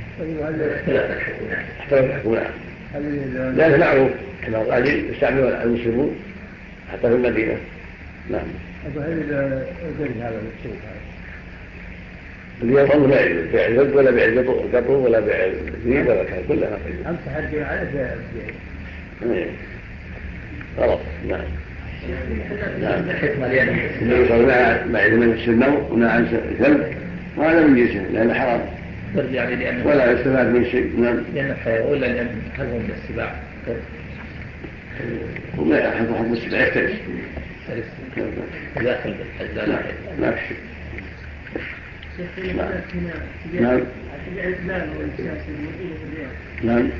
احترم الحكم. نعم. لأنه معروف الحمار الأهلي يستعمله المسلمون حتى في المدينة. نعم. اللي يظن بيع الولد ولا بيع القطو ولا بيع الذيب ولا كان كلها نقيض. أمسح البيع على البيع. غلط. نعم. نعم. النبي صلى الله عليه وسلم مع إذن السنة ونهى عن الكلب وهذا من جنسه لأنه حرام ولا يستفاد من شيء. نعم. لأنه حيوان ولا لأنه هل هو من السباع؟ لا يحب حب السباع يختلف. داخل بالحج لا في شيء. نعم. نعم.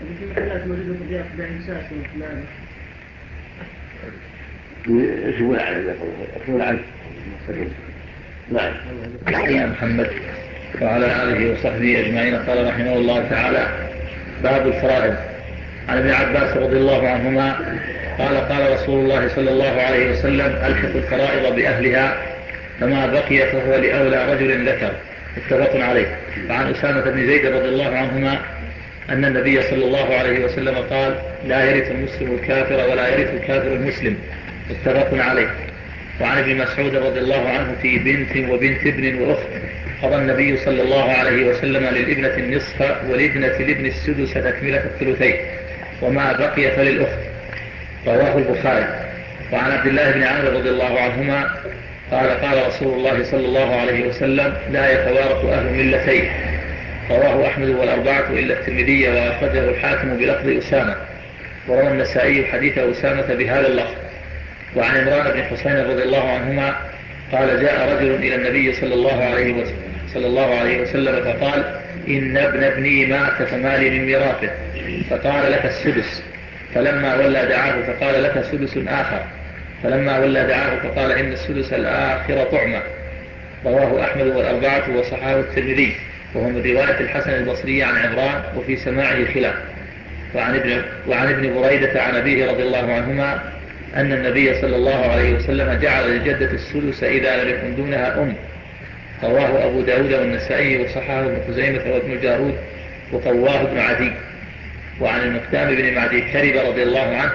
يشبون عنه يكون عنه. نعم. يا محمد وعلى آله وصحبه أجمعين. قال رحمه الله تعالى: باب الفرائض. عن ابن عباس رضي الله عنهما قال: قال رسول الله صلى الله عليه وسلم: ألحق الفرائض بأهلها، فما بقي فهو لأولى رجل ذكر. متفق عليه. وعن أسامة بن زيد رضي الله عنهما أن النبي صلى الله عليه وسلم قال: لا يرث المسلم الكافر ولا يرث الكافر المسلم. متفق عليه. وعن ابن مسعود رضي الله عنه في بنت وبنت ابن وأخت قضى النبي صلى الله عليه وسلم للابنة النصف ولابنة الابن السدس تكملة الثلثين وما بقي فللأخت. رواه البخاري. وعن عبد الله بن عمرو رضي الله عنهما قال قال رسول الله صلى الله عليه وسلم لا يتوارث أهل ملتين. رواه أحمد والأربعة إلا الترمذي وأخرجه الحاكم بلفظ أسامة. وروى النسائي حديث أسامة بهذا اللفظ. وعن عمران بن حسين رضي الله عنهما قال جاء رجل إلى النبي صلى الله عليه وسلم فقال إن ابن ابني مات فما لي من ميراثه فقال لك السدس. فلما ولى دعاه فقال لك سدس آخر. فلما ولى دعاه فقال إن السدس الآخر طعمة. رواه أحمد والأربعة وصححه الترمذي وهو من رواية الحسن البصري عن عمران وفي سماعه خلاف. وعن ابن بريدة عن أبيه رضي الله عنهما أن النبي صلى الله عليه وسلم جعل للجدة السدس إذا لم يكن دونها أم. رواه أبو داود والنسائي وصححه ابن خزيمة وابن الجارود وقواه ابن عدي. وعن المقدام بن معدي كرب رضي الله عنه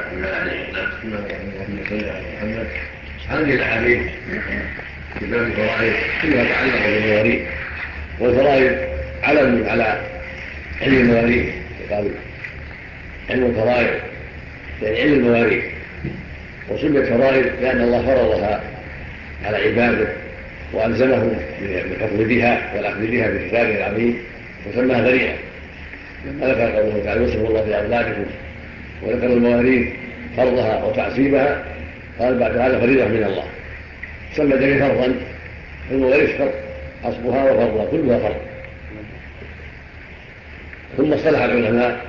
هذه الأحاديث في باب الفرائض فيما يتعلق بالمواريث، والفرائض علم على علم المواريث، يقال علم الفرائض يعني علم المواريث، وسميت فرائض لأن الله فرضها على عباده وألزمهم بالحكم بها والأخذ بها بكتابه العظيم وسماها ذريعة. ذكر قوله تعالى يوصف الله في أولادكم، وذكر المواريث فرضها وتعصيبها، قال بعد هذا فريضة من الله. سمى ذلك فرضا، المواريث فرض عصبها وفرضها كلها فرض. ثم اصطلح العلماء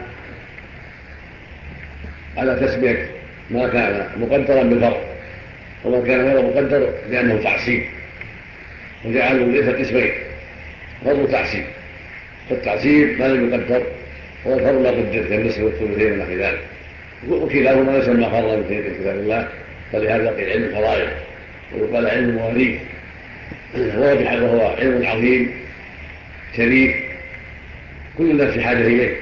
على تسمية ما كان مقدرا بالفرض وما كان غير مقدر لأنه تعصيب، وجعلوا ليس قسمين فرض وتعصيب. فالتعصيب ما لم يقدر هو الفرض ما قدر كالنصف والثلثين ونحو ذلك، وكلاهما يسمى فرضا في كتاب الله، فلهذا قيل علم الفرائض ويقال علم المواريث، وهو علم عظيم شريف كل الناس في حاجه اليه،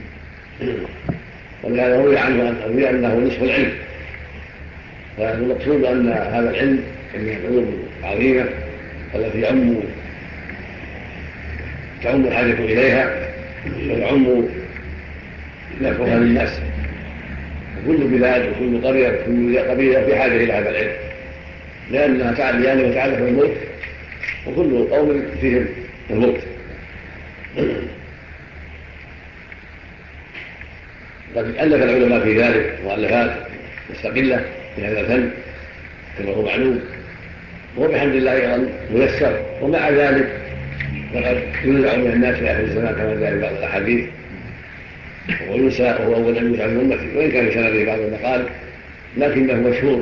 ولهذا روي عنه انه نصف العلم. فالمقصود ان هذا العلم من العلوم العظيمه التي تعم الحاجه اليها ويعم نفعها للناس، وكل بلاد وكل قريه وكل قبيله في حاجه الى هذا العلم، لانها تعرف الملك وكل قوم فيهم الملك. قد ألف العلماء في ذلك مؤلفات مستقلة في هذا الفن كما هو معلوم، وبحمد الله أيضا ميسر. ومع ذلك فقد ينزع من الناس في آخر الزمان كما جاء في بعض الأحاديث، وينسى وهو أول أن ينسى من أمته، وإن كان سنده بعض المقال لكنه مشهور.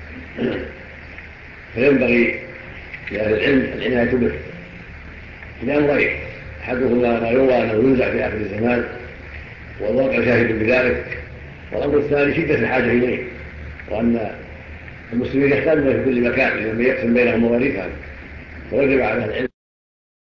فينبغي لأهل العلم العناية به لأمرين: أحدهما ما يروى أنه ينزع في آخر الزمان والواقع شاهد بذلك، والأمر الثاني شدة الحاجة إليه، وأن المسلمين يحتاجون في كل مكان لما يقسم بينهم مواريثهم، ويجب على العلم